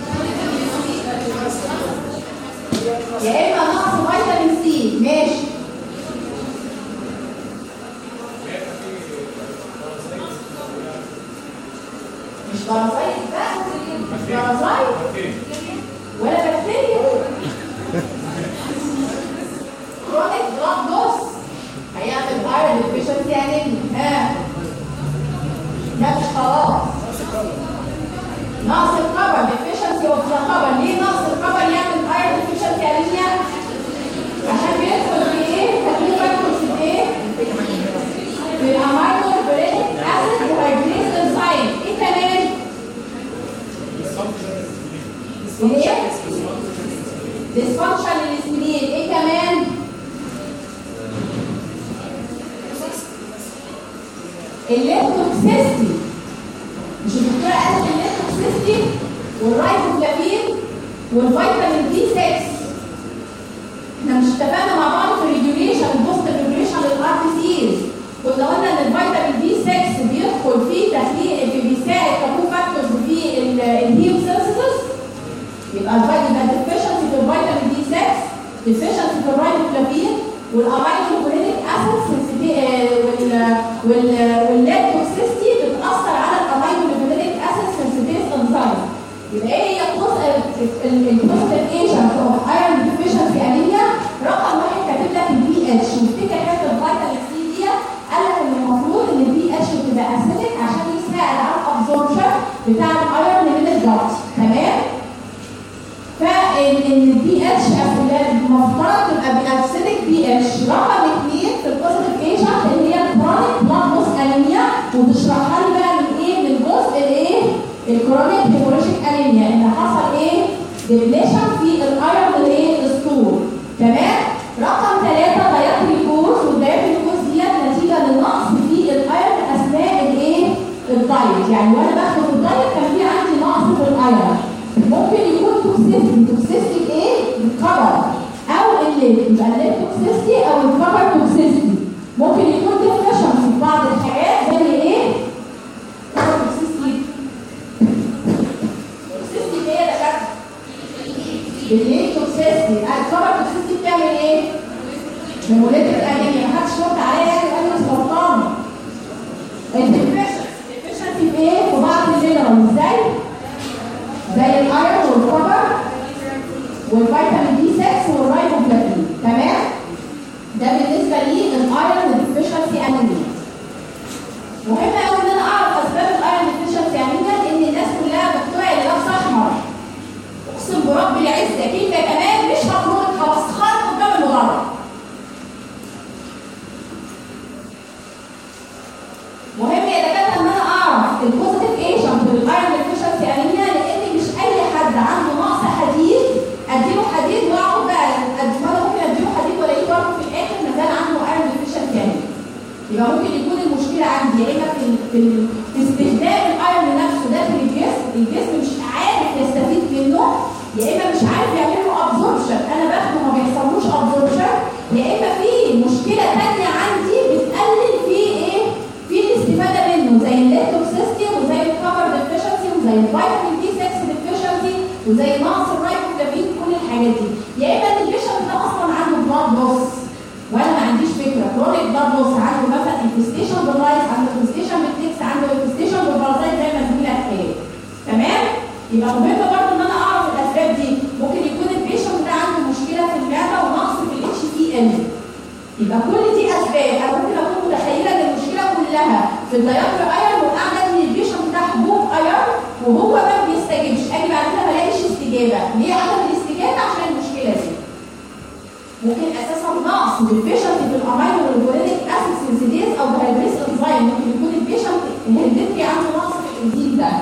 اما نقص فيتامين سي، ماشي. مش بارازايت بقى، مش بارازايت ولا بكتيريا. كرونيك بلاد لوس هيعمل ايرون ديفيشنسي انيميا. لا مش خلاص. نقص الكبر ديفيشنسي اوف ذا كبر. ليه نقص الكبر يعمل ايرون ديفيشنسي انيميا؟ عشان بيدخل في ايه؟ تكليف بيدخل في ايه؟ في الامينو بوليك اسيد وهيدريز انزيم. ايه كمان؟ ايه؟ ديسفانكشن للاسبلين. ايه كمان؟ الليبتوكسيستي. مش الدكتوره قالت الليبتوكسيستي والرايبوفلافين والفيتامين بي 6. احنا مش اتفقنا مع بعض في الريجوليشن البوست ريجوليشن للار بي سيز. كنا قلنا ان الفيتامين بي 6 بيدخل في تخليق، بيساعد كابو فاكتورز في الهيم سينثيسيس. يبقى الفيتامين ديفيشنسي في الفيتامين بي 6، ديفيشنسي في الرايبوفلافين والامينو بوليك اسيد واللاكتوكسيستي بتاثر على الامينو بوليك اسيد سنسيتيف انزيم. يبقى ايه هي البوزيتيف ايجنت اوف ايرون ديفيشنسي انيميا؟ رقم 1 كاتب لك البي اتش، وافتكر حته الفيتامين سي دي قال لك ان المفروض ان البي اتش تبقى اسيدك عشان يساعد على الابزوربشن بتاع الايرون من الجلد. تمام؟ فان البي اتش المفترض تبقى باسيدك بي اتش. رقم 2 في البوزيتيف ايجنت اللي هي الكرونيك بلاد لوس انيميا، وتشرحها لي بقى من ايه؟ من جزء الايه؟ الكرونيك هيموراجيك انيميا، ان حصل ايه؟ ديبليشن في الايرون الايه؟ ستور. تمام؟ رقم 3 دايتري كوز، والدايتري كوز دي نتيجه للنقص في الايرون الدايت، يعني وانا باخد الدايت كان في عندي نقص في الايرون. ممكن يكون توكسيستي ايه؟ الكبر او الليد، يبقى الليد توكسيستي او الكبر توكسيستي. ممكن يكون ديفيشنسي في بعض الحاجات زي ايه؟ توكسيستي ايه يا دكاتره؟ الليد توكسيستي. الكبر توكسيستي بتعمل ايه؟ هيموليتيك انيميا. محدش رد عليا يعني وقال لي سرطان. الديفيشنسي في ايه؟ في بعض المينرالز زي الايرون والكبر والفيتامين بي 6 والرايبوفلافين. تمام؟ ده بالنسبه للايرون ديفيشنسي انيميا. مهم قوي ان انا اعرف اسباب الايرون ديفيشنسي انيميا، لان الناس كلها بتوع اللي لابس احمر. اقسم برب العزه كلمه كمان مش هتمر خلاص خالص قدام المدرج. مهم يا دكاتره ان انا اعرف البوزيتيف ايجنت للايرون ديفيشنسي انيميا، لان مش اي حد عنده نقص حديد اديله حديد واقعد بقى انا ممكن اديله حديد والاقيه برضه في الاخر ما زال عنده ايرون ديفيشنسي انيميا. يبقى ممكن يكون المشكله عندي يا اما في استخدام الايرون نفسه داخل الجسم مش عارف يستفيد منه، يا اما مش عارف يعمل له ابزوربشن، انا باخده ما بيحصلوش ابزوربشن، يا اما في مشكله ثانيه عندي بتقلل في ايه؟ في الاستفاده منه زي الليتوكسيستي وزي الكبر ديفيشنسي وزي الفيتامين بي 6 ديفيشنسي وزي نقص الرايبوفلافين. كل الحاجات دي يا اما البيشنت ده اصلا عنده بلاد لوس وانا ما عنديش فكره، كرونيك بلاد لوس، عنده مثلا انفستيشن بالرايس، عنده انفستيشن بالتكس، عنده انفستيشن بالبارازايت زي ما زميلي قال. تمام؟ يبقى مهم برضه ان انا اعرف الاسباب دي. ممكن يكون البيشنت ده عنده مشكله في المعده ونقص في الاتش بي ال. يبقى كل دي اسباب. انا ممكن اكون متخيله ان المشكله كلها في الدايتري ايرون وقاعده ان البيشنت ده حبوب ايرون وهو ما بيستجيبش، اجي بعد كده ما الاقيش استجابه. ليه عدم الاستجابه؟ عشان المشكله دي. ممكن اساسا نقص ديفيشنسي في الامينو والجلينيك اسيد سنسيديز او الهيدريس انزيم. ممكن يكون البيشنت الهيدريتري عنده نقص في الانزيم ده.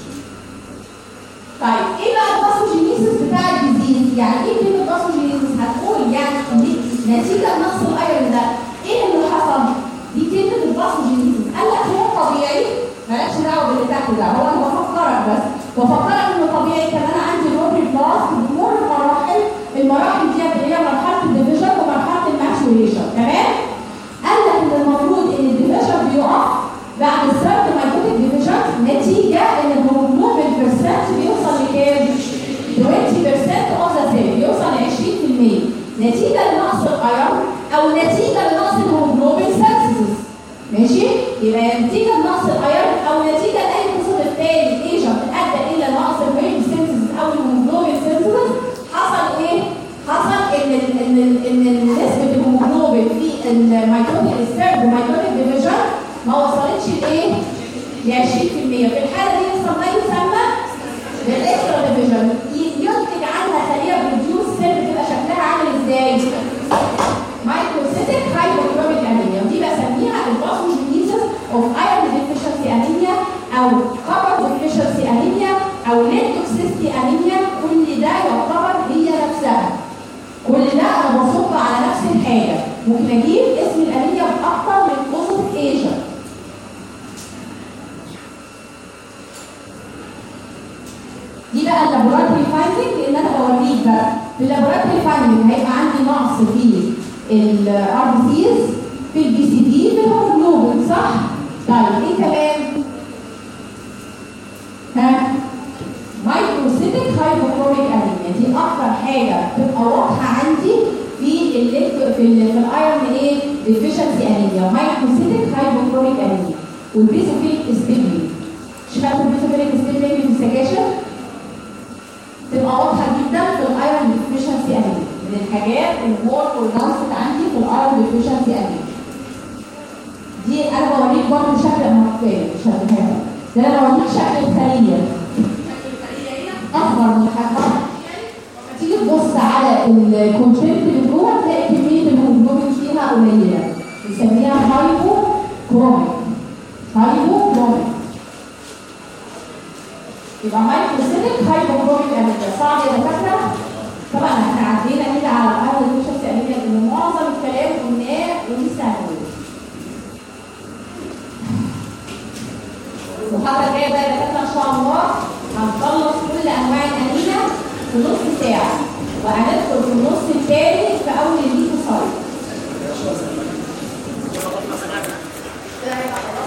طيب ايه بقى الباثوجينيسيس بتاع الديزيز؟ يعني ايه كلمه باثوجينيسيس؟ هتقول يعني نتيجه نقص الايرون ده ايه اللي حصل؟ دي كلمه الباثوجينيسيس. قال لك هو طبيعي، مالكش دعوه باللي تحت ده، هو انا بفكرك بس، بفكرك انه طبيعي. كمان عندي روبري كلاس بتمر مراحل، المراحل دي اللي هي مرحله الديفيجن ومرحله الماتوريشن. تمام؟ قال لك ان المفروض ان الديفيجن بيقف بعد السيرت مايكوتيك ديفيجن نتيجه ان الهيموجلوبين برسنت بيوصل لكام؟ 20% اوف ذا سيل، بيوصل ل 20% نتيجه لنقص الايرون او نتيجه لنقص الهيموجلوبين سينثيسيس. ماشي؟ يبقى نتيجه لنقص الايرون او نتيجه لاي بوزيتيف تاني ايجنت ادى الى نقص الهيموجلوبين سينثيسيس او الهيموجلوبين سينثيسيس، حصل ايه؟ حصل ان نسبه الهيموجلوبين في الميتوتيك السيرد مايكوتيك ديفيجن ما وصلتش لايه؟ ل 20%. في الحاله دي يحصل ما يسمى بالاكسترا ديفيجن، ينتج عنها خليه بروديوس سيل بتبقى شكلها عامل ازاي؟ مايكروسيتيك هايبوكروميك انيميا، ودي بسميها الباثوجينيسيس اوف ايرون ديفيشنسي انيميا او كوبر ديفيشنسي انيميا او ليتوكسيستي انيميا. كل ده يعتبر هي نفسها، كل ده انا بصب على نفس الحاجه. ممكن اجيب اسم الانيميا باكتر من بوزيتيف ايجنت. دي بقى اللابوراتوري فايندنج اللي انا بوريك بقى. في اللابوراتوري فايندنج هيبقى عندي نقص في الار بي سيز، في البي سي دي، في الهيموجلوبين، صح؟ طيب ايه كمان؟ ها؟ مايكروسيتيك هايبوكروميك انيميا، دي اكتر حاجه بتبقى واضحه عندي في الايرون ايه؟ ديفيشنسي انيميا، مايكروسيتيك هايبوكروميك انيميا. والبيزوفيليك ستيبلينج، شفتوا البيزوفيليك ستيبلينج في السكاشن؟ تبقى واضحه جدا في الايرون ديفيشنسي انيميا، من الحاجات المور برودانسد عندي في الايرون ديفيشنسي انيميا. دي انا بوريك برضه شكل المنطقه، مش هتفهمها. ده انا بوريك شكل الخليه. اخضر من الحجر. تيجي تبص على الكونتنت اللي جوه تلاقي كميه الهيموجلوبين فيها قليله، بنسميها هايبوكروميك. هايبوكروميك يبقى مايكروسيتيك هايبوكروميك انيميا. صعب يا دكاتره؟ طبعا احنا عدينا كده على الايرون ديفيشنسي انيميا لان معظم الكلام قلناه ولسه هنقول. وحضرتك كل انواع الانيميا في نص ساعه، وهندخل في النص الثاني في اول الليفوسايت.